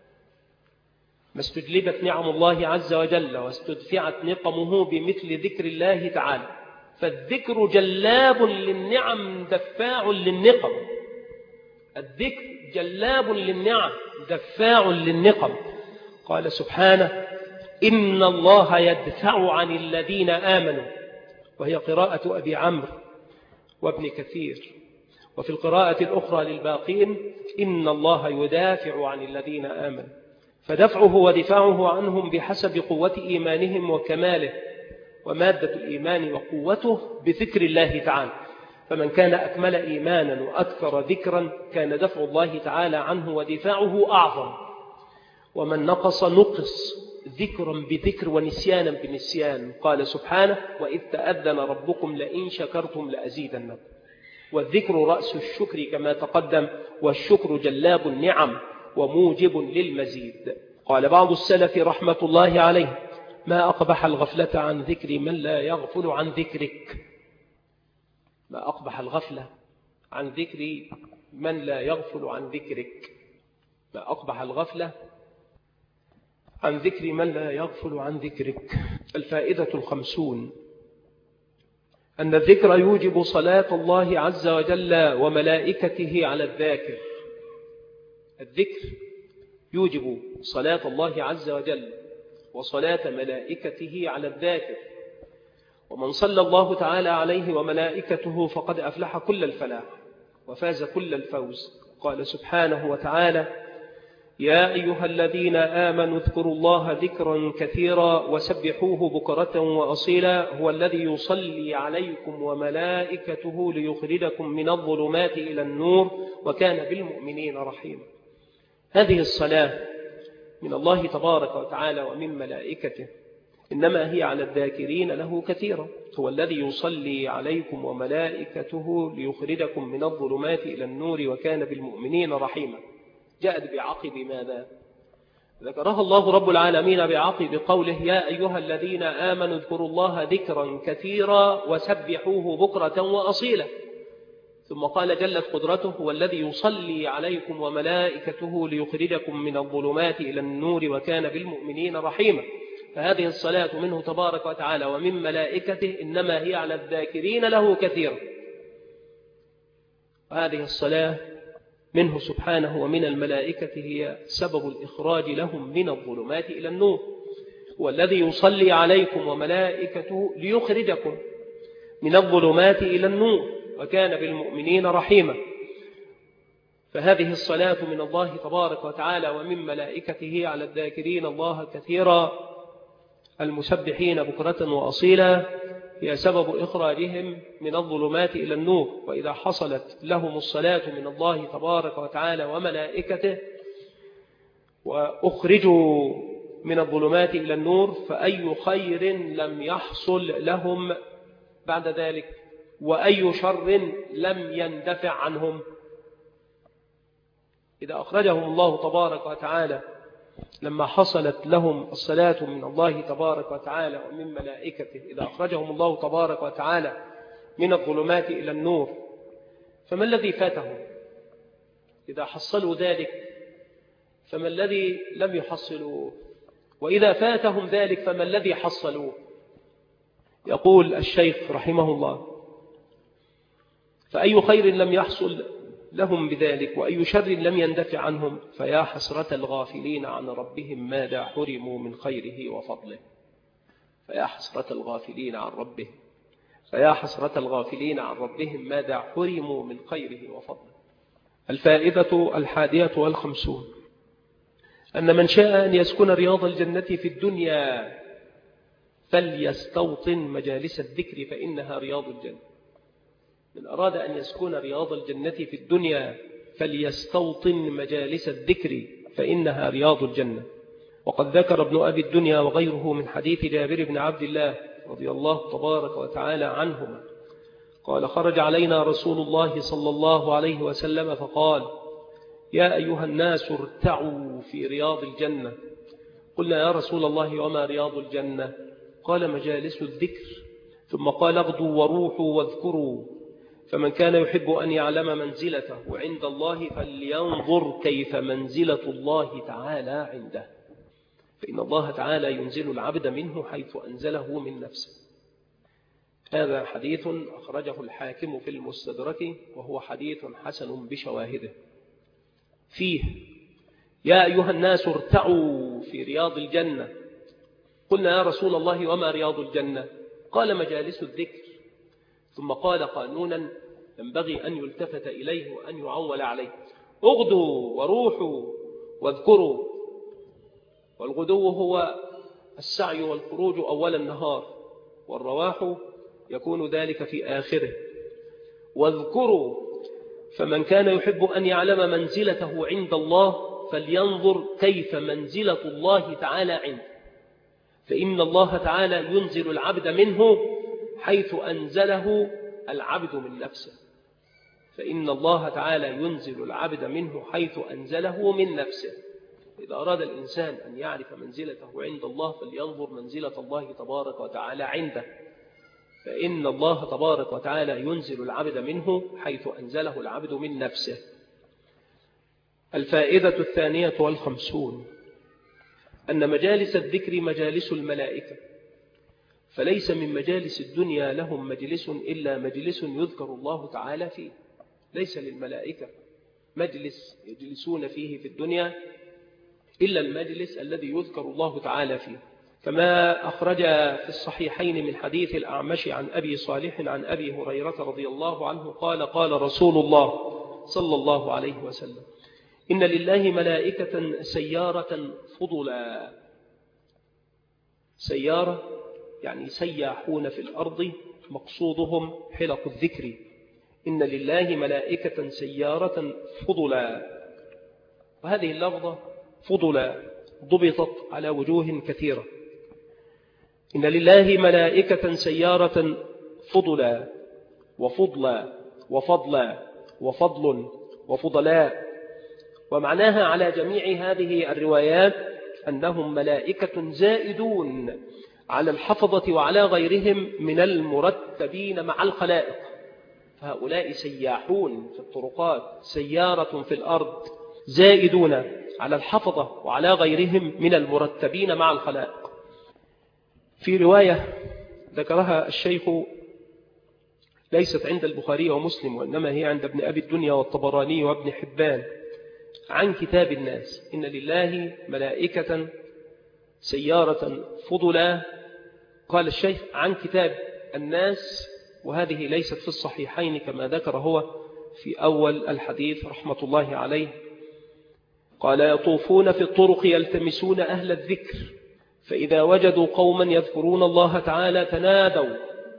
ما استجلبت نعم الله عز وجل واستدفعت نقمه بمثل ذكر الله تعالى. فالذكر جلاب للنعم دفاع للنقم. الذكر جلاب للنعم دفاع للنقم. قال سبحانه: إن الله يدفع عن الذين آمنوا، وهي قراءة أبي عمرو وابن كثير. وفي القراءة الأخرى للباقين: إن الله يدافع عن الذين آمنوا. فدفعه ودفاعه عنهم بحسب قوة إيمانهم وكماله، ومادة الإيمان وقوته بذكر الله تعالى. فمن كان أكمل إيمانا وأكثر ذكرا كان دفع الله تعالى عنه ودفاعه أعظم، ومن نقص نقص ذكرا بذكر ونسيانا بنسيان. قال سبحانه: وإذ تأذن ربكم لئن شكرتم لأزيدنكم. والذكر رأس الشكر كما تقدم، والشكر جلاب النعم وموجب للمزيد. قال بعض السلف رحمة الله عليه: ما أقبح الغفلة عن ذكر من لا يغفل عن ذكرك. ما أقبح الغفلة عن ذكر من لا يغفل عن ذكرك. ما أقبح الغفلة عن ذكر من لا يغفل عن ذكرك. 50 أن الذكر يوجب صلاة الله عز وجل وملائكته على الذاكر. الذكر يوجب صلاة الله عز وجل وصلاة ملائكته على الذاكر، ومن صلى الله تعالى عليه وملائكته فقد أفلح كل الفلاح وفاز كل الفوز. قال سبحانه وتعالى: يا أيها الذين آمنوا اذكروا الله ذكرا كثيرا وسبحوه بكرة وأصيلا هو الذي يصلي عليكم وملائكته ليخرجكم من الظلمات إلى النور وكان بالمؤمنين رحيما. هذه الصلاة من الله تبارك وتعالى ومن ملائكته، إنما هي على الذاكرين له كثيرا. هو الذي يصلي عليكم وملائكته ليخرجكم من الظلمات إلى النور وكان بالمؤمنين رحيما. جاءت بعقب ماذا؟ ذكرها الله رب العالمين بعقب قوله: يا أيها الذين آمنوا اذكروا الله ذكرا كثيرا وسبحوه بكرة وأصيلا. ثم قال جلت قدرته: هو الذي يصلي عليكم وملائكته ليخرجكم من الظلمات إلى النور وكان بالمؤمنين رحيما. فهذه الصلاة منه تبارك وتعالى ومن ملائكته إنما هي على الذاكرين له كثيرا. وهذه الصلاة منه سبحانه ومن الملائكة هي سبب الإخراج لهم من الظلمات إلى النور. والذي يصلي عليكم وملائكته ليخرجكم من الظلمات إلى النور وكان بالمؤمنين رحيما. فهذه الصلاة من الله تبارك وتعالى ومن ملائكته على الذاكرين الله كثيرا المسبحين بكرة وأصيلا هي سبب إخراجهم من الظلمات إلى النور. وإذا حصلت لهم الصلاة من الله تبارك وتعالى وملائكته وأخرجوا من الظلمات إلى النور فأي خير لم يحصل لهم بعد ذلك، وأي شر لم يندفع عنهم. إذا أخرجهم الله تبارك وتعالى لما حصلت لهم الصلاة من الله تبارك وتعالى ومن ملائكته، إذا أخرجهم الله تبارك وتعالى من الظلمات إلى النور فما الذي فاتهم؟ إذا حصلوا ذلك فما الذي لم يحصلوه؟ وإذا فاتهم ذلك فما الذي حصلوه؟ يقول الشيخ رحمه الله: فأي خير لم يحصل لهم بذلك، وأي شر لم يندفع عنهم، فيا حسرة الغافلين عن ربهم ماذا حرموا من خيره وفضله. فيا حسرة الغافلين عن ربهم، فيا حسرة الغافلين عن ربهم ماذا حرموا من خيره وفضله. الفائدة 51 أن من شاء أن يسكن رياض الجنة في الدنيا فليستوطن مجالس الذكر فإنها رياض الجنة. من أراد أن يسكن رياض الجنة في الدنيا فليستوطن مجالس الذكر فإنها رياض الجنة. وقد ذكر ابن أبي الدنيا وغيره من حديث جابر بن عبد الله رضي الله تبارك وتعالى عنهما قال: خرج علينا رسول الله صلى الله عليه وسلم فقال: يا أيها الناس ارتعوا في رياض الجنة. قلنا: يا رسول الله وما رياض الجنة؟ قال: مجالس الذكر. ثم قال: اغدوا وروحوا واذكروا، فمن كان يحب أن يعلم منزلته عند الله فلينظر كيف منزلة الله تعالى عنده، فإن الله تعالى ينزل العبد منه حيث أنزله من نفسه. هذا حديث أخرجه الحاكم في المستدرك، وهو حديث حسن بشواهده. فيه: يا أيها الناس ارتعوا في رياض الجنة. قلنا: يا رسول الله وما رياض الجنة؟ قال: مجالس الذكر. ثم قال قانونا ينبغي أن يلتفت إليه وأن يعول عليه: اغدوا وروحوا واذكروا. والغدو هو السعي والخروج أول النهار، والرواح يكون ذلك في آخره. واذكروا، فمن كان يحب أن يعلم منزلته عند الله فلينظر كيف منزلة الله تعالى عنده، فإن الله تعالى ينزل العبد منه حيث أنزله العبد من نفسه. فإن الله تعالى ينزل العبد منه حيث أنزله من نفسه. إذا أراد الإنسان أن يعرف منزلته عند الله فلينظر منزلة الله تبارك وتعالى عنده، فإن الله تبارك وتعالى ينزل العبد منه حيث أنزله العبد من نفسه. الفائدة 52 أن مجالس الذكر مجالس الملائكة، فليس من مجالس الدنيا لهم مجلس إلا مجلس يذكر الله تعالى فيه. ليس للملائكة مجلس يجلسون فيه في الدنيا إلا المجلس الذي يذكر الله تعالى فيه، كما أخرج في الصحيحين من حديث الأعمش عن أبي صالح عن أبي هريرة رضي الله عنه قال: قال رسول الله صلى الله عليه وسلم: إن لله ملائكة سيارة فضلا. سيارة يعني سياحون في الأرض، مقصودهم حلق الذكر. إن لله ملائكة سيارة فضلا. وهذه اللفظة فضلا ضبطت على وجوه كثيرة. إن لله ملائكة سيارة فضلا وفضلا وفضلا وفضل وفضلاء. ومعناها على جميع هذه الروايات أنهم ملائكة زائدون على الحفظة وعلى غيرهم من المرتبين مع الخلائق. فهؤلاء سياحون في الطرقات، سيارة في الأرض، زائدون على الحفظة وعلى غيرهم من المرتبين مع الخلائق. في رواية ذكرها الشيخ ليست عند البخاري ومسلم، وإنما هي عند ابن أبي الدنيا والطبراني وابن حبان عن كتاب الناس: إن لله ملائكة سيارة فضلا. قال الشيخ عن كتاب الناس، وهذه ليست في الصحيحين كما ذكر هو في أول الحديث رحمة الله عليه. قال: يطوفون في الطرق يلتمسون أهل الذكر، فإذا وجدوا قوما يذكرون الله تعالى تنادوا.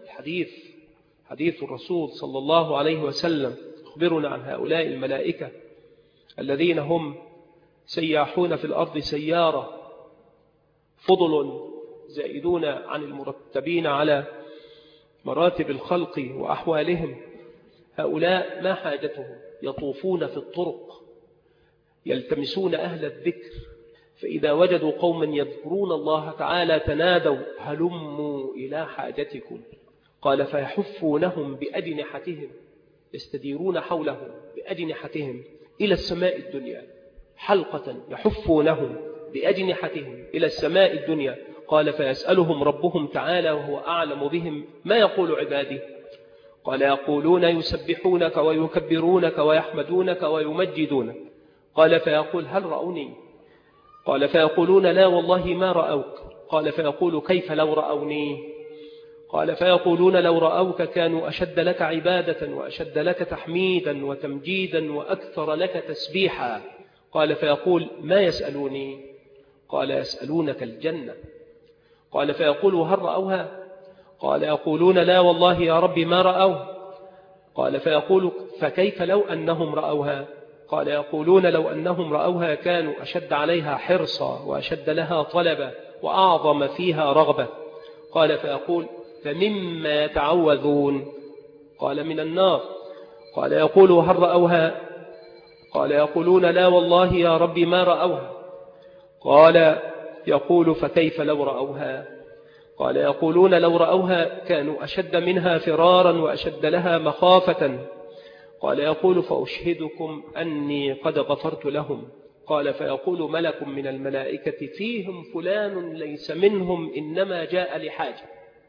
حديث الرسول صلى الله عليه وسلم يخبرنا عن هؤلاء الملائكة الذين هم سياحون في الأرض سيارة، فضل زائدون عن المرتبين على مراتب الخلق وأحوالهم. هؤلاء ما حاجتهم؟ يطوفون في الطرق يلتمسون أهل الذكر، فإذا وجدوا قوما يذكرون الله تعالى تنادوا هلموا إلى حاجتكم. قال: فيحفونهم بأجنحتهم يستديرون حوله بأجنحتهم إلى السماء الدنيا حلقة يحفونهم بأجنحتهم إلى السماء الدنيا. قال فيسألهم ربهم تعالى وهو أعلم بهم ما يقول عبادي؟ قال يقولون يسبحونك ويكبرونك ويحمدونك ويمجدونك. قال فيقول هل رأوني؟ قال فيقولون لا والله ما رأوك. قال فيقول كيف لو رأوني؟ قال فيقولون لو رأوك كانوا أشد لك عبادة وأشد لك تحميدا وتمجيدا وأكثر لك تسبيحا. قال فيقول ما يسألوني؟ قال يسألونك الجنة. قال فيقول هل رأوها؟ قال يقولون لا والله يا رب ما رأوه. قال فيقول فكيف لو أنهم رأوها؟ قال يقولون لو أنهم رأوها كانوا أشد عليها حرصا وأشد لها طلبا وأعظم فيها رغبة. قال فيقول فمما يتعوذون؟ قال من النار. قال يقول هل رأوها؟ قال يقولون لا والله يا رب ما رأوها. قال يقول فكيف لو رأوها؟ قال يقولون لو رأوها كانوا أشد منها فرارا وأشد لها مخافة. قال يقول فأشهدكم أني قد غفرت لهم. قال فيقول ملك من الملائكة فيهم فلان ليس منهم إنما جاء لحاجة.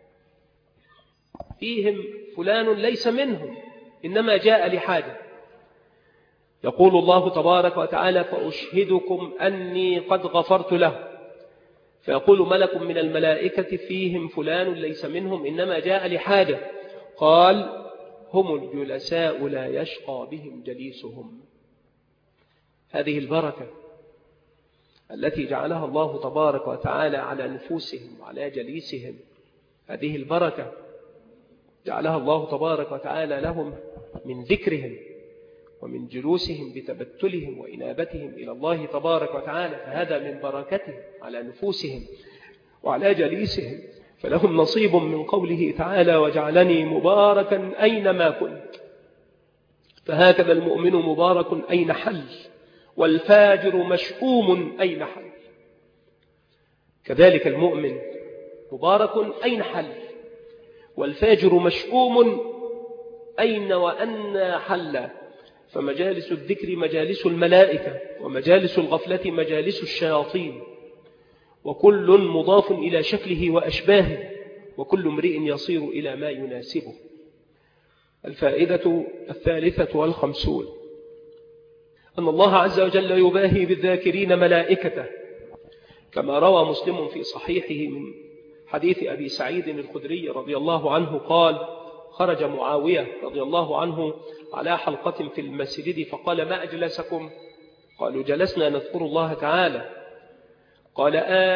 فيهم فلان ليس منهم إنما جاء لحاجة. يقول الله تبارك وتعالى فأشهدكم أني قد غفرت له. فيقول ملك من الملائكة فيهم فلان ليس منهم إنما جاء لحاجة. قال هم الجلساء لا يشقى بهم جليسهم. هذه البركة التي جعلها الله تبارك وتعالى على نفوسهم وعلى جليسهم، هذه البركة جعلها الله تبارك وتعالى لهم من ذكرهم ومن جلوسهم بتبتلهم وإنابتهم إلى الله تبارك وتعالى، فهذا من بركته على نفوسهم وعلى جليسهم. فلهم نصيب من قوله تعالى وجعلني مباركا أينما كنت. فهكذا المؤمن مبارك أين حل، والفاجر مشؤوم أين حل. كذلك المؤمن مبارك أين حل، والفاجر مشؤوم أين وأن حل. فمجالس الذكر مجالس الملائكة، ومجالس الغفلة مجالس الشياطين، وكل مضاف إلى شكله وأشباهه، وكل امرئ يصير إلى ما يناسبه. الفائدة 53 أن الله عز وجل يباهي بالذاكرين ملائكته، كما روى مسلم في صحيحه من حديث أبي سعيد الخدري رضي الله عنه قال خرج معاوية رضي الله عنه على حلقة في المسجد فقال ما أجلسكم؟ قالوا جلسنا نذكر الله تعالى. قال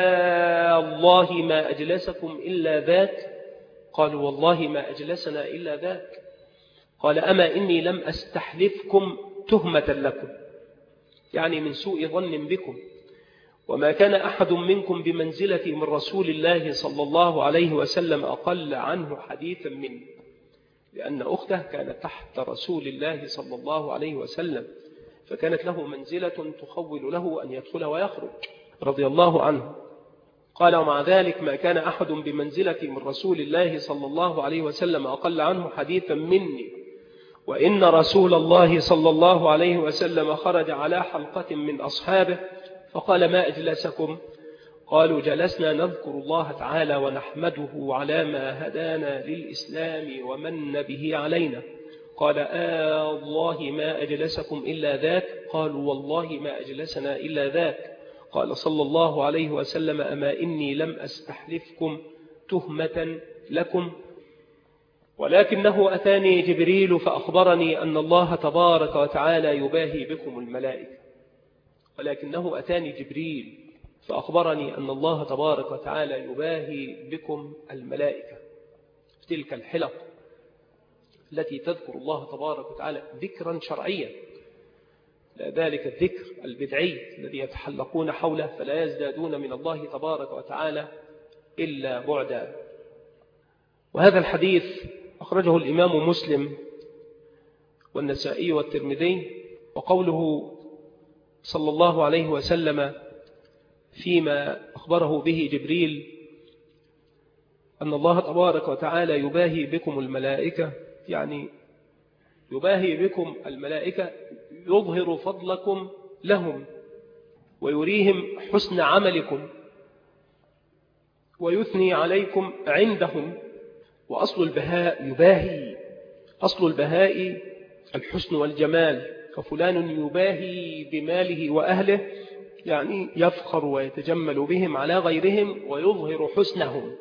الله ما أجلسكم إلا ذاك؟ قالوا والله ما أجلسنا إلا ذاك. قال أما إني لم أستحلفكم تهمة لكم، يعني من سوء ظن بكم، وما كان أحد منكم بمنزلة من رسول الله صلى الله عليه وسلم أقل عنه حديثا مني، لأن أخته كانت تحت رسول الله صلى الله عليه وسلم، فكانت له منزلة تخول له أن يدخل ويخرج رضي الله عنه. قال ومع ذلك ما كان أحد بمنزلة من رسول الله صلى الله عليه وسلم أقل عنه حديثا مني، وإن رسول الله صلى الله عليه وسلم خرج على حلقة من أصحابه فقال ما أجلسكم؟ قالوا جلسنا نذكر الله تعالى ونحمده على ما هدانا للإسلام ومن به علينا. قال الله ما أجلسكم إلا ذاك؟ قالوا والله ما أجلسنا إلا ذاك. قال صلى الله عليه وسلم أما إني لم أستحلفكم تهمة لكم، ولكنه أتاني جبريل فأخبرني أن الله تبارك وتعالى يباهي بكم الملائكة. ولكنه أتاني جبريل فأخبرني أن الله تبارك وتعالى يباهي بكم الملائكة في تلك الحلق التي تذكر الله تبارك وتعالى ذكرا شرعيا، لا ذلك الذكر البدعي الذي يتحلقون حوله فلا يزدادون من الله تبارك وتعالى إلا بعدا. وهذا الحديث أخرجه الإمام مسلم والنسائي والترمذي. وقوله صلى الله عليه وسلم فيما أخبره به جبريل أن الله تبارك وتعالى يباهي بكم الملائكة، يعني يباهي بكم الملائكة يظهر فضلكم لهم ويريهم حسن عملكم ويثني عليكم عندهم. وأصل البهاء يباهي، أصل البهاء الحسن والجمال، ففلان يباهي بماله وأهله يعني يفخر ويتجمل بهم على غيرهم ويظهر حسنهم.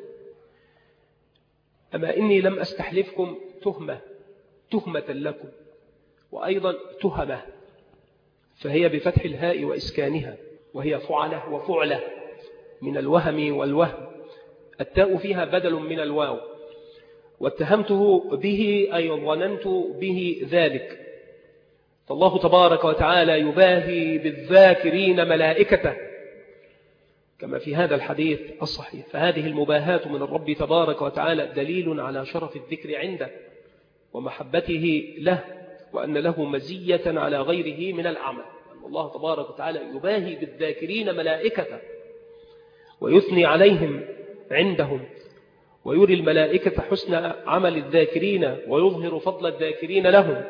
أما إني لم أستحلفكم تهمة لكم، وأيضا تهمة، فهي بفتح الهاء وإسكانها، وهي فعلة وفعلة من الوهم والوهم، التاء فيها بدل من الواو. واتهمته به أي ظننت به ذلك. فالله تبارك وتعالى يباهي بالذاكرين ملائكته كما في هذا الحديث الصحيح. فهذه المباهاة من الرب تبارك وتعالى دليل على شرف الذكر عنده ومحبته له، وأن له مزية على غيره من الأعمال. أن الله تبارك وتعالى يباهي بالذاكرين ملائكته ويثني عليهم عندهم ويري الملائكة حسن عمل الذاكرين ويظهر فضل الذاكرين لهم.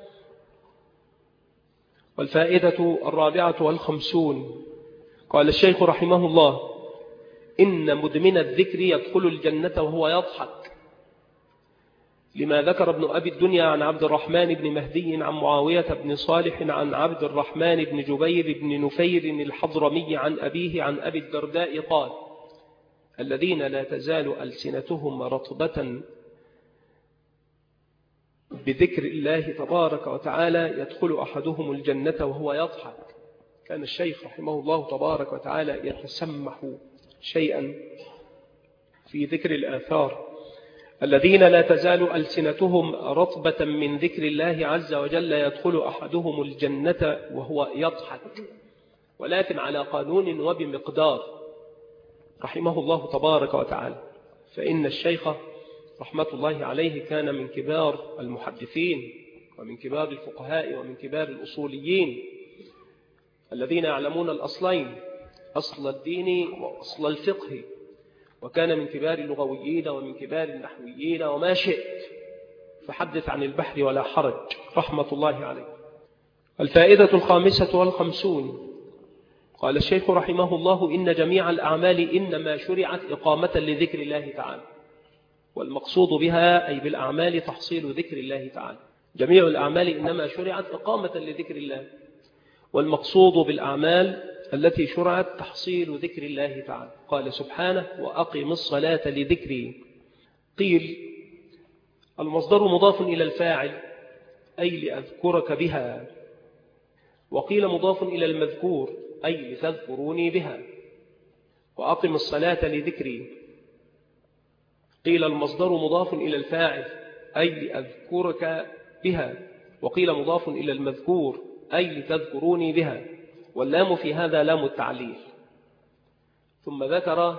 والفائدة 54 قال الشيخ رحمه الله: إن مدمن الذكر يدخل الجنة وهو يضحك، لما ذكر ابن أبي الدنيا عن عبد الرحمن بن مهدي عن معاوية بن صالح عن عبد الرحمن بن جبير بن نفير الحضرمي عن أبيه عن أبي الدرداء قال: الذين لا تزال ألسنتهم رطبة بذكر الله تبارك وتعالى يدخل أحدهم الجنة وهو يضحك. كان الشيخ رحمه الله تبارك وتعالى يتسمح شيئا في ذكر الآثار: الذين لا تزال ألسنتهم رطبة من ذكر الله عز وجل يدخل أحدهم الجنة وهو يضحك، ولكن على قانون وبمقدار، رحمه الله تبارك وتعالى. فإن الشيخ رحمة الله عليه كان من كبار المحدثين ومن كبار الفقهاء ومن كبار الأصوليين الذين يعلمون الأصلين، أصل الدين وأصل الفقه، وكان من كبار اللغويين ومن كبار النحويين وما شئت، فحدث عن البحر ولا حرج رحمة الله عليه. الفائدة 55 قال الشيخ رحمه الله: إن جميع الأعمال إنما شرعت إقامة لذكر الله تعالى، والمقصود بها أي بالأعمال تحصيل ذكر الله تعالى. جميع الأعمال إنما شرعت إقامة لذكر الله، والمقصود بالأعمال التي شرعت تحصيل ذكر الله تعالى. قال سبحانه: وأقم الصلاة لذكري. قيل المصدر مضاف إلى الفاعل أي لأذكرك بها، وقيل مضاف إلى المذكور أي لتذكروني بها. وأقم الصلاة لذكري، قيل المصدر مضاف إلى الفاعل أي لأذكرك بها، وقيل مضاف إلى المذكور أي لتذكروني بها، واللام في هذا لام التعليل. ثم ذكر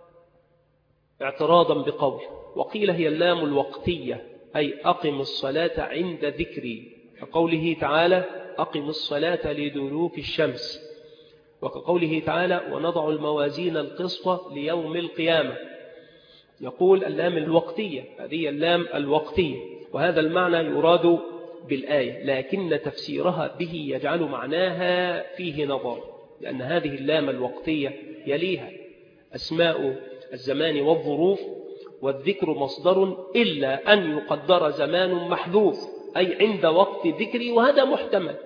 اعتراضا بقول: وقيل هي اللام الوقتية أي أقم الصلاة عند ذكري، كقوله تعالى: أقم الصلاة لدلوك الشمس، وكقوله تعالى: ونضع الموازين القسط ليوم القيامة. يقول اللام الوقتية، هذه اللام الوقتية، وهذا المعنى يراد بالآية، لكن تفسيرها به يجعل معناها فيه نظر، لأن هذه اللام الوقتية يليها أسماء الزمان والظروف، والذكر مصدر إلا أن يقدر زمان محذوف أي عند وقت ذكري، وهذا محتمل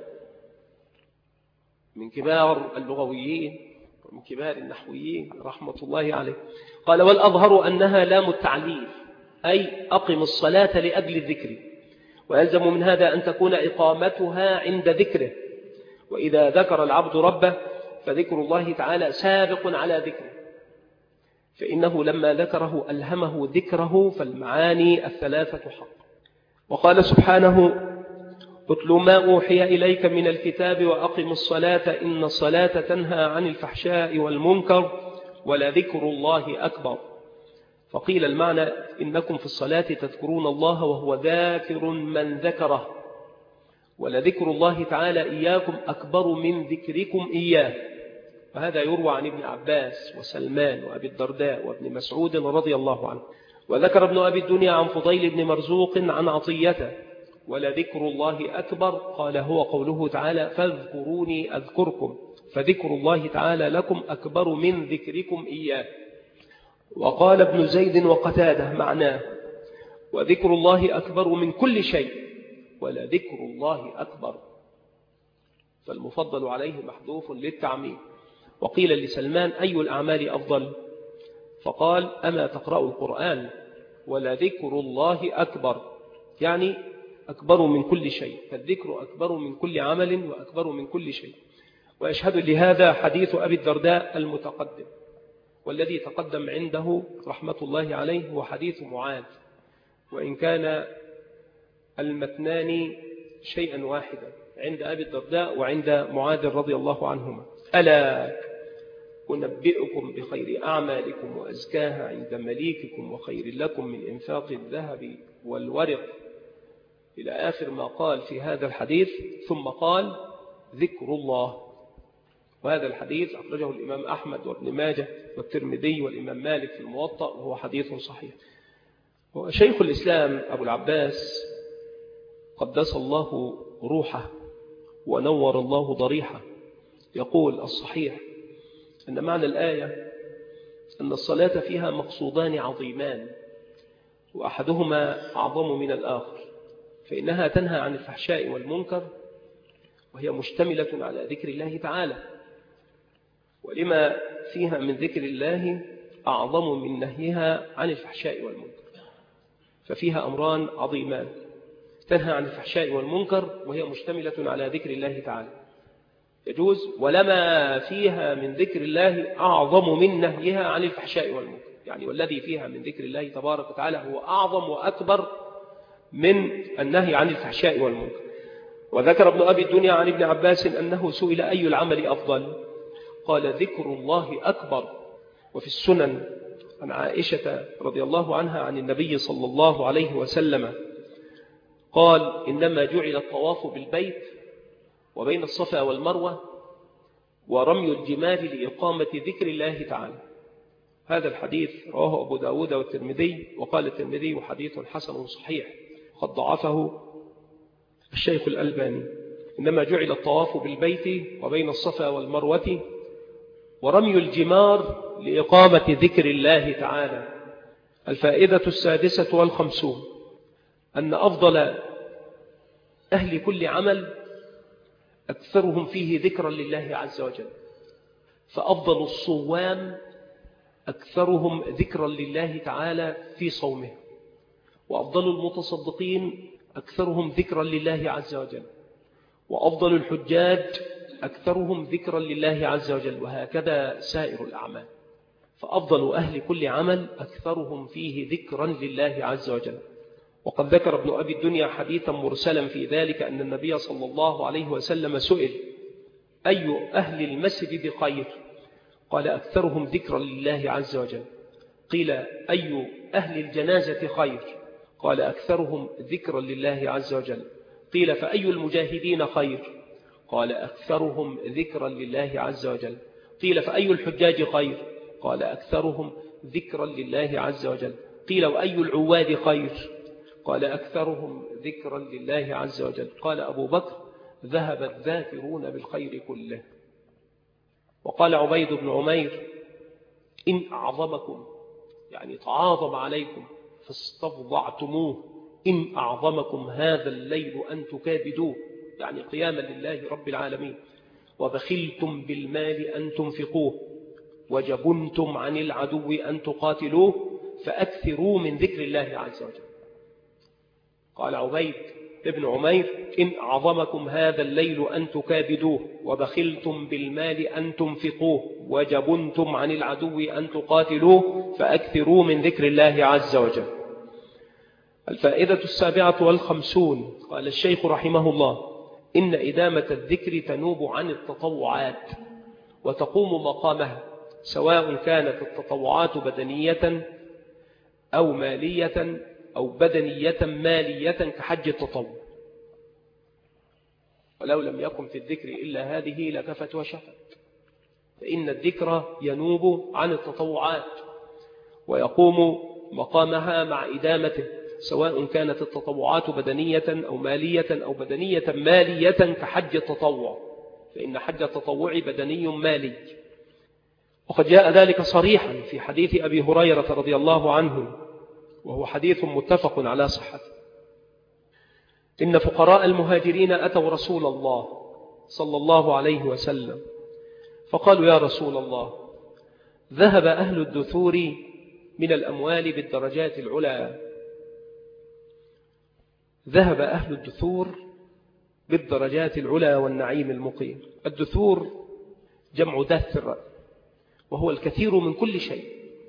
من كبار اللغويين ومن كبار النحويين رحمة الله عليه. قال: والأظهر أنها لام التعليل أي أقم الصلاة لأجل الذكر، ويلزم من هذا أن تكون إقامتها عند ذكره، وإذا ذكر العبد ربه فذكر الله تعالى سابق على ذكره، فإنه لما ذكره ألهمه ذكره، فالمعاني الثلاثة حق. وقال سبحانه: اتل ما أوحي إليك من الكتاب وأقم الصلاة إن الصلاة تنهى عن الفحشاء والمنكر ولذكر الله أكبر. فقيل المعنى: إنكم في الصلاة تذكرون الله وهو ذاكر من ذكره، ولذكر الله تعالى إياكم أكبر من ذكركم إياه. وهذا يروى عن ابن عباس وسلمان وأبي الدرداء وابن مسعود رضي الله عنه. وذكر ابن أبي الدنيا عن فضيل بن مرزوق عن عطيته ولذكر الله أكبر؟ قال هو قوله تعالى فاذكروني أذكركم، فذكر الله تعالى لكم أكبر من ذكركم إياه. وقال ابن زيد وقتاده معناه وذكر الله أكبر من كل شيء ولذكر الله أكبر، فالمفضل عليه محذوف للتعميم. وقيل لسلمان أي الأعمال أفضل؟ فقال أما تقرأ القرآن ولذكر الله أكبر، يعني أكبر من كل شيء، فالذكر أكبر من كل عمل وأكبر من كل شيء. ويشهد لهذا حديث أبي الدرداء المتقدم، والذي تقدم عنده رحمة الله عليه هو حديث معاذ، وإن كان المتنان شيئا واحدا عند أبي الدرداء وعند معاذ رضي الله عنهما. ألا أنبئكم بخير أعمالكم وأزكاها عند مليككم وخير لكم من إنفاق الذهب والورق، إلى آخر ما قال في هذا الحديث، ثم قال ذكر الله. وهذا الحديث أخرجه الإمام أحمد وابن ماجه والترمذي والإمام مالك في الموطأ، وهو حديث صحيح. وشيخ الإسلام أبو العباس قدس الله روحه ونور الله ضريحه يقول الصحيح أن معنى الآية أن الصلاة فيها مقصودان عظيمان، وأحدهما أعظم من الآخر، فإنها تنهى عن الفحشاء والمنكر، وهي مشتملة على ذكر الله تعالى، ولما فيها من ذكر الله أعظم من نهيها عن الفحشاء والمنكر، ففيها أمران عظيمان، تنهى عن الفحشاء والمنكر وهي مشتملة على ذكر الله تعالى، يجوز، ولما فيها من ذكر الله أعظم من نهيها عن الفحشاء والمنكر، يعني والذي فيها من ذكر الله تبارك وتعالى هو أعظم وأكبر من النهي عن الفحشاء والمنكر. وذكر ابن أبي الدنيا عن ابن عباس أنه سئل أي العمل أفضل؟ قال ذكر الله أكبر. وفي السنن عن عائشة رضي الله عنها عن النبي صلى الله عليه وسلم قال إنما جعل الطواف بالبيت وبين الصفا والمروة ورمي الجمال لإقامة ذكر الله تعالى. هذا الحديث رواه أبو داود والترمذي، وقال الترمذي حديث حسن صحيح، قد ضعفه الشيخ الألباني. إنما جعل الطواف بالبيت وبين الصفا والمروة ورمي الجمار لإقامة ذكر الله تعالى. الفائدة 56 أن أفضل أهل كل عمل أكثرهم فيه ذكرا لله عز وجل، فأفضل الصوام أكثرهم ذكرا لله تعالى في صومه، وأفضل المتصدقين أكثرهم ذكرا لله عز وجل، وأفضل الحجاج أكثرهم ذكرا لله عز وجل، وهكذا سائر الأعمال، فأفضل أهل كل عمل أكثرهم فيه ذكرا لله عز وجل. وقد ذكر ابن أبي الدنيا حديثا مرسلا في ذلك أن النبي صلى الله عليه وسلم سئل أي أهل المسجد خير؟ قال أكثرهم ذكرا لله عز وجل. قيل أي أهل الجنازة خير؟ قال أكثرهم ذكرا لله عز وجل. قيل فأي المجاهدين خير؟ قال أكثرهم ذكرا لله عز وجل. قيل فأي الحجاج خير؟ قال أكثرهم ذكرا لله عز وجل. قيل وأي العواد خير؟ قال أكثرهم ذكرا لله عز وجل. قال أبو بكر ذهب الذاكرون بالخير كله. وقال عبيد بن عمير إن أعظمكم، يعني تعاظم عليكم فاستفضعتموه، إن أعظمكم هذا الليل أن تكابدوه، يعني قياما لله رب العالمين، وبخلتم بالمال أن تنفقوه، وجبنتم عن العدو أن تقاتلوه، فأكثروا من ذكر الله عز وجل. قال عبيد ابن عمير إن أعظمكم هذا الليل أن تكابدوه، وبخلتم بالمال أن تنفقوه، وجبنتم عن العدو أن تقاتلوه، فأكثروا من ذكر الله عز وجل. الفائدة 57 قال الشيخ رحمه الله إن إدامة الذكر تنوب عن التطوعات وتقوم مقامها، سواء كانت التطوعات بدنية أو مالية أو بدنية مالية كحج التطوع. ولو لم يكن في الذكر إلا هذه لكفت وشفت، فإن الذكر ينوب عن التطوعات ويقوم مقامها مع إدامته، سواء كانت التطوعات بدنية أو مالية أو بدنية مالية كحج التطوع، فإن حج التطوع بدني مالي. وقد جاء ذلك صريحا في حديث أبي هريرة رضي الله عنه، وهو حديث متفق على صحته: إن فقراء المهاجرين أتوا رسول الله صلى الله عليه وسلم فقالوا: يا رسول الله، ذهب أهل الدثور من الأموال بالدرجات العلى. ذهب أهل الدثور بالدرجات العلى والنعيم المقيم. الدثور جمع دثر، وهو الكثير من كل شيء.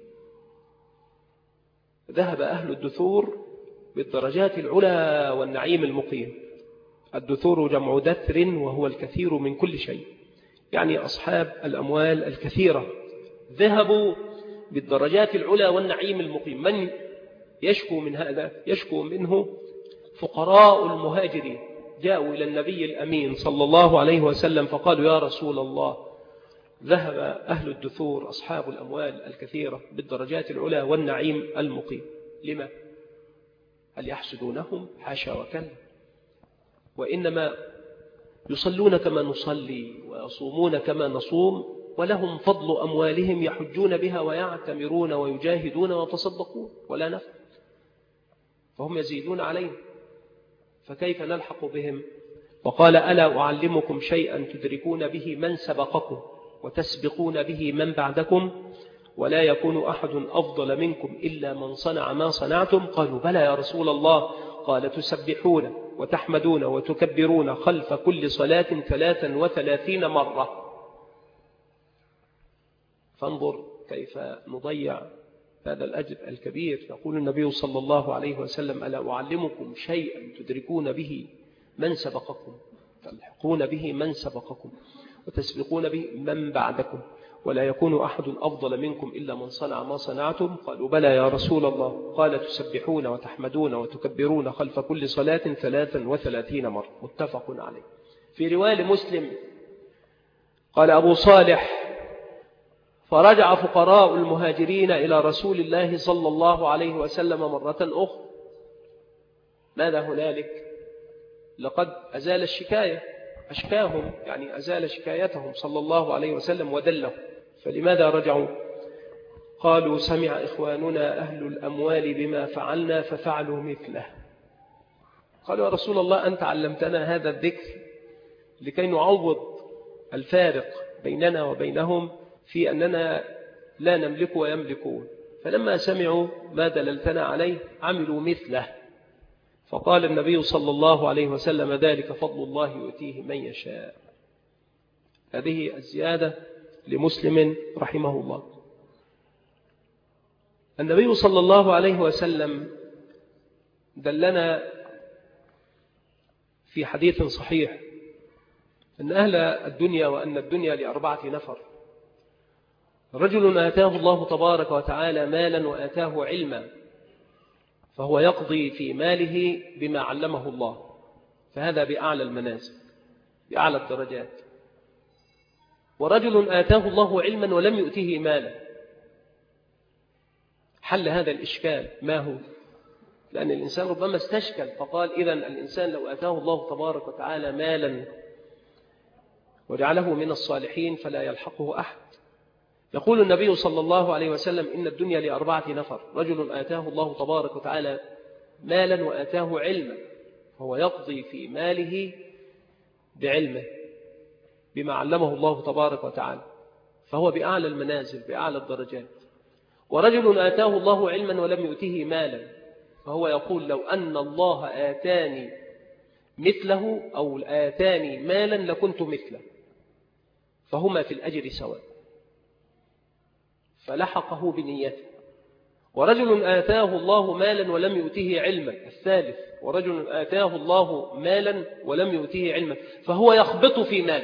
ذهب أهل الدثور بالدرجات العلى والنعيم المقيم. الدثور جمع دثر وهو الكثير من كل شيء، يعني أصحاب الأموال الكثيرة ذهبوا بالدرجات العلى والنعيم المقيم. من يشكو من هذا؟ يشكو منه فقراء المهاجرين، جاءوا إلى النبي الأمين صلى الله عليه وسلم فقالوا: يا رسول الله، ذهب أهل الدثور أصحاب الأموال الكثيرة بالدرجات العلى والنعيم المقيم. لما؟ هل يحسدونهم؟ حاشا وكلا، وإنما يصلون كما نصلي ويصومون كما نصوم، ولهم فضل أموالهم يحجون بها ويعتمرون ويجاهدون ويتصدقون ولا نفع، فهم يزيدون عليهم، فكيف نلحق بهم؟ وقال: ألا أعلمكم شيئا تدركون به من سبقكم وتسبقون به من بعدكم، ولا يكون أحد أفضل منكم إلا من صنع ما صنعتم؟ قالوا: بلى يا رسول الله. قال: تسبحون وتحمدون وتكبرون خلف كل صلاة 33 مرة. فانظر كيف نضيع هذا الأجر الكبير. يقول النبي صلى الله عليه وسلم: ألا أعلمكم شيئا تدركون به من سبقكم، تلحقون به من سبقكم وتسبقون به من بعدكم، ولا يكون أحد أفضل منكم إلا من صنع ما صنعتم؟ قالوا: بلى يا رسول الله. قال: تسبحون وتحمدون وتكبرون خلف كل صلاة 33 مرة. متفق عليه. في رواية مسلم قال أبو صالح: فرجع فقراء المهاجرين إلى رسول الله صلى الله عليه وسلم مرة أخرى. ماذا هنالك؟ لقد أزال الشكاية، أشكاهم، يعني أزال شكايتهم صلى الله عليه وسلم ودلهم. فلماذا رجعوا؟ قالوا: سمع إخواننا أهل الأموال بما فعلنا ففعلوا مثله. قالوا: يا رسول الله، أنت علمتنا هذا الذكر لكي نعوض الفارق بيننا وبينهم في أننا لا نملك ويملكون، فلما سمعوا ما دللتنا عليه عملوا مثله. فقال النبي صلى الله عليه وسلم: ذلك فضل الله يؤتيه من يشاء. هذه الزيادة لمسلم رحمه الله. النبي صلى الله عليه وسلم دلنا في حديث صحيح أن أهل الدنيا وأن الدنيا ل4 نفر: رجل آتاه الله تبارك وتعالى مالا وآتاه علما، فهو يقضي في ماله بما علمه الله، فهذا بأعلى المنازل، بأعلى الدرجات. ورجل آتاه الله علما ولم يؤته مالا. حل هذا الإشكال ما هو؟ لأن الإنسان ربما استشكل فقال: إذن الإنسان لو آتاه الله تبارك وتعالى مالا وجعله من الصالحين فلا يلحقه أحد. يقول النبي صلى الله عليه وسلم: إن الدنيا ل4 نفر: رجل آتاه الله تبارك وتعالى مالا وآتاه علما، فهو يقضي في ماله بعلمه بما علمه الله تبارك وتعالى، فهو بأعلى المنازل، بأعلى الدرجات. ورجل آتاه الله علما ولم يؤته مالا، فهو يقول: لو أن الله آتاني مثله أو آتاني مالا لكنت مثله، فهما في الأجر سواء، فلحقه بنيته. ورجل آتاه الله مالا ولم يؤته علما، الثالث: ورجل آتاه الله مالا ولم يؤته علما، فهو يخبط في ماله،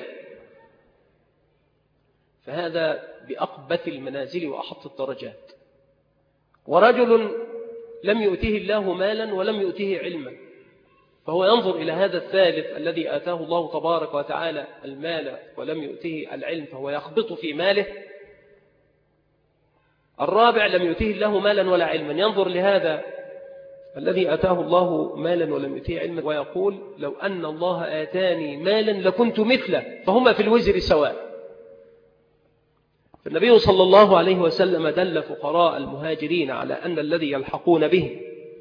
فهذا بأقبث المنازل وأحط الدرجات. ورجل لم يؤته الله مالا ولم يؤته علما، فهو ينظر إلى هذا الثالث الذي آتاه الله تبارك وتعالى المال ولم يؤته العلم، فهو يخبط في ماله. الرابع لم يؤته الله مالا ولا علما، ينظر لهذا الذي آتاه الله مالا ولم يؤته علما ويقول لو أن الله آتاني مالا لكنت مثله، فهما في الوزر سواء. فالنبي صلى الله عليه وسلم دل فقراء المهاجرين على أن الذي يلحقون به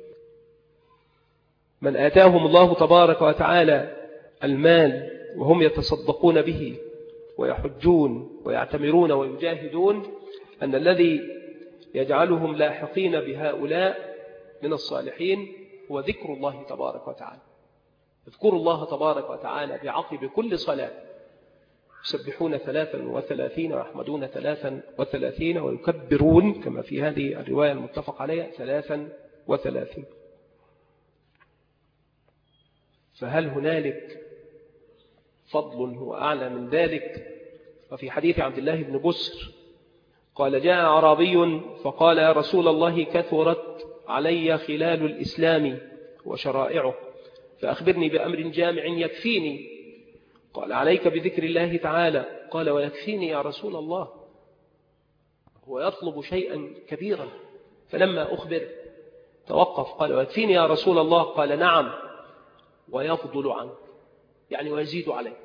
من آتاهم الله تبارك وتعالى المال وهم يتصدقون به ويحجون ويعتمرون ويجاهدون، أن الذي يجعلهم لاحقين بهؤلاء من الصالحين هو ذكر الله تبارك وتعالى. اذكروا الله تبارك وتعالى بعقب كل صلاة، يسبحون 33 ويحمدون 33 ويكبرون كما في هذه الرواية المتفق عليها 33. فهل هنالك فضل هو أعلى من ذلك؟ وفي حديث عبد الله بن بسر قال جاء أعرابي فقال يا رسول الله كثرت علي خلال الإسلام وشرائعه فأخبرني بأمر جامع يكفيني. قال عليك بذكر الله تعالى. قال ويكفيني يا رسول الله؟ هو يطلب شيئا كبيرا. فلما أخبر توقف. قال ويكفيني يا رسول الله؟ قال نعم ويفضل عنك، يعني ويزيد عليك.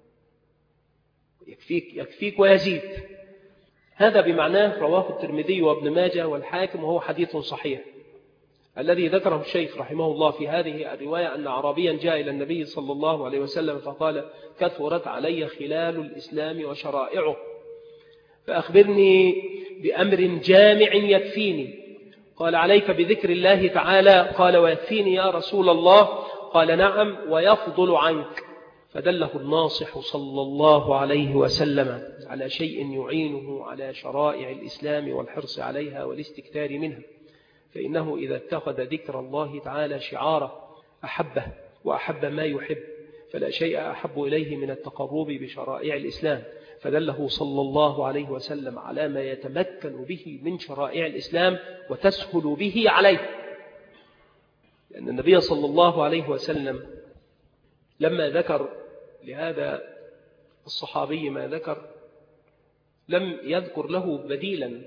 يكفيك ويزيد. هذا بمعناه رواه الترمذي وابن ماجه والحاكم وهو حديث صحيح. الذي ذكره الشيخ رحمه الله في هذه الرواية أن أعرابيا جاء إلى النبي صلى الله عليه وسلم فقال كثرت علي خلال الإسلام وشرائعه فأخبرني بأمر جامع يكفيني. قال عليك بذكر الله تعالى. قال ويكفيني يا رسول الله؟ قال نعم ويفضل عنك. فدله الناصح صلى الله عليه وسلم على شيء يعينه على شرائع الإسلام والحرص عليها والاستكثار منها، فإنه إذا اتخذ ذكر الله تعالى شعاره أحبه وأحب ما يحب، فلا شيء أحب إليه من التقرب بشرائع الإسلام. فدله صلى الله عليه وسلم على ما يتمكن به من شرائع الإسلام وتسهل به عليه. لأن النبي صلى الله عليه وسلم لما ذكر لهذا الصحابي ما ذكر لم يذكر له بديلا،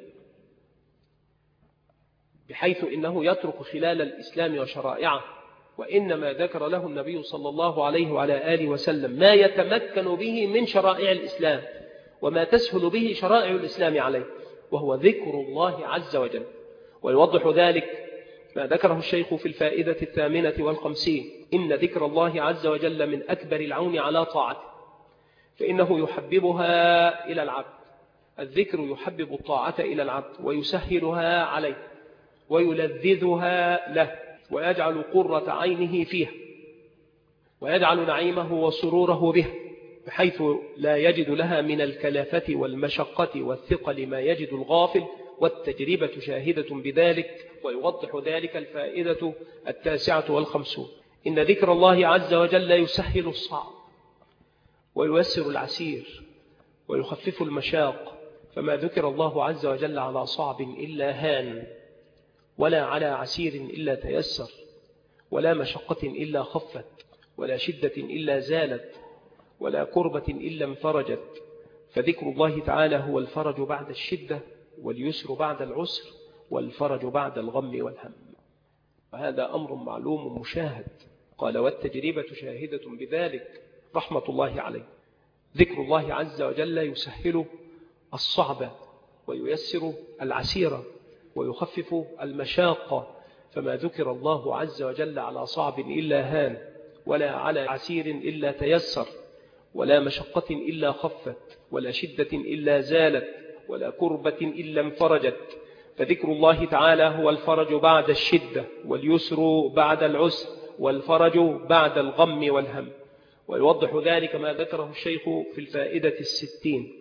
بحيث إنه يترك خلال الإسلام وشرائعه، وإنما ذكر له النبي صلى الله عليه وعلى آله وسلم ما يتمكن به من شرائع الإسلام وما تسهل به شرائع الإسلام عليه، وهو ذكر الله عز وجل. ويوضح ذلك ما ذكره الشيخ في الفائدة 58 إن ذكر الله عز وجل من أكبر العون على طاعته، فإنه يحببها إلى العبد. الذكر يحبب الطاعة إلى العبد ويسهلها عليه ويلذذها له ويجعل قرة عينه فيها ويجعل نعيمه وسروره به، بحيث لا يجد لها من الكلافة والمشقة والثقل ما يجد الغافل، والتجربة شاهدة بذلك. ويوضح ذلك الفائدة 59 إن ذكر الله عز وجل يسهل الصعب وييسر العسير ويخفف المشاق، فما ذكر الله عز وجل على صعب إلا هان، ولا على عسير إلا تيسر، ولا مشقة إلا خفت، ولا شدة إلا زالت، ولا كربة إلا انفرجت. فذكر الله تعالى هو الفرج بعد الشدة، واليسر بعد العسر، والفرج بعد الغم والهم. وهذا أمر معلوم مشاهد. قال والتجربة شاهدة بذلك رحمة الله عليه. ذكر الله عز وجل يسهل الصعب وييسر العسير ويخفف المشاقة، فما ذكر الله عز وجل على صعب إلا هان، ولا على عسير إلا تيسر، ولا مشقة إلا خفت، ولا شدة إلا زالت، ولا كربة إلا انفرجت. فذكر الله تعالى هو الفرج بعد الشدة، واليسر بعد العسر، والفرج بعد الغم والهم. ويوضح ذلك ما ذكره الشيخ في الفائدة 60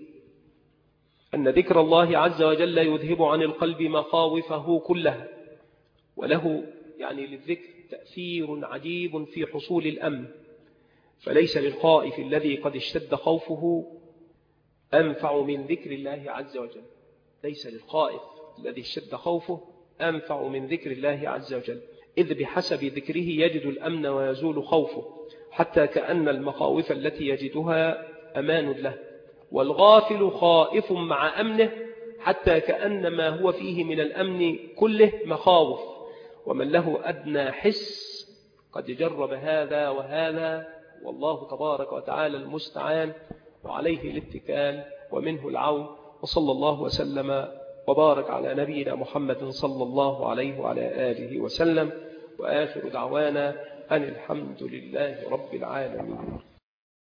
أن ذكر الله عز وجل يذهب عن القلب مخاوفه كلها، وله يعني للذكر تأثير عجيب في حصول الأمن. فليس للخائف الذي قد اشتد خوفه أنفع من ذكر الله عز وجل. ليس للخائف الذي اشتد خوفه أنفع من ذكر الله عز وجل، إذ بحسب ذكره يجد الأمن ويزول خوفه، حتى كأن المخاوف التي يجدها أمان له. والغافل خائف مع أمنه، حتى كأن ما هو فيه من الأمن كله مخاوف. ومن له أدنى حس قد جرب هذا وهذا، والله تبارك وتعالى المستعان، وعليه الاتكال ومنه العون. وصلى الله وسلم وبارك على نبينا محمد صلى الله عليه وعلى آله وسلم، وآخر دعوانا أن الحمد لله رب العالمين.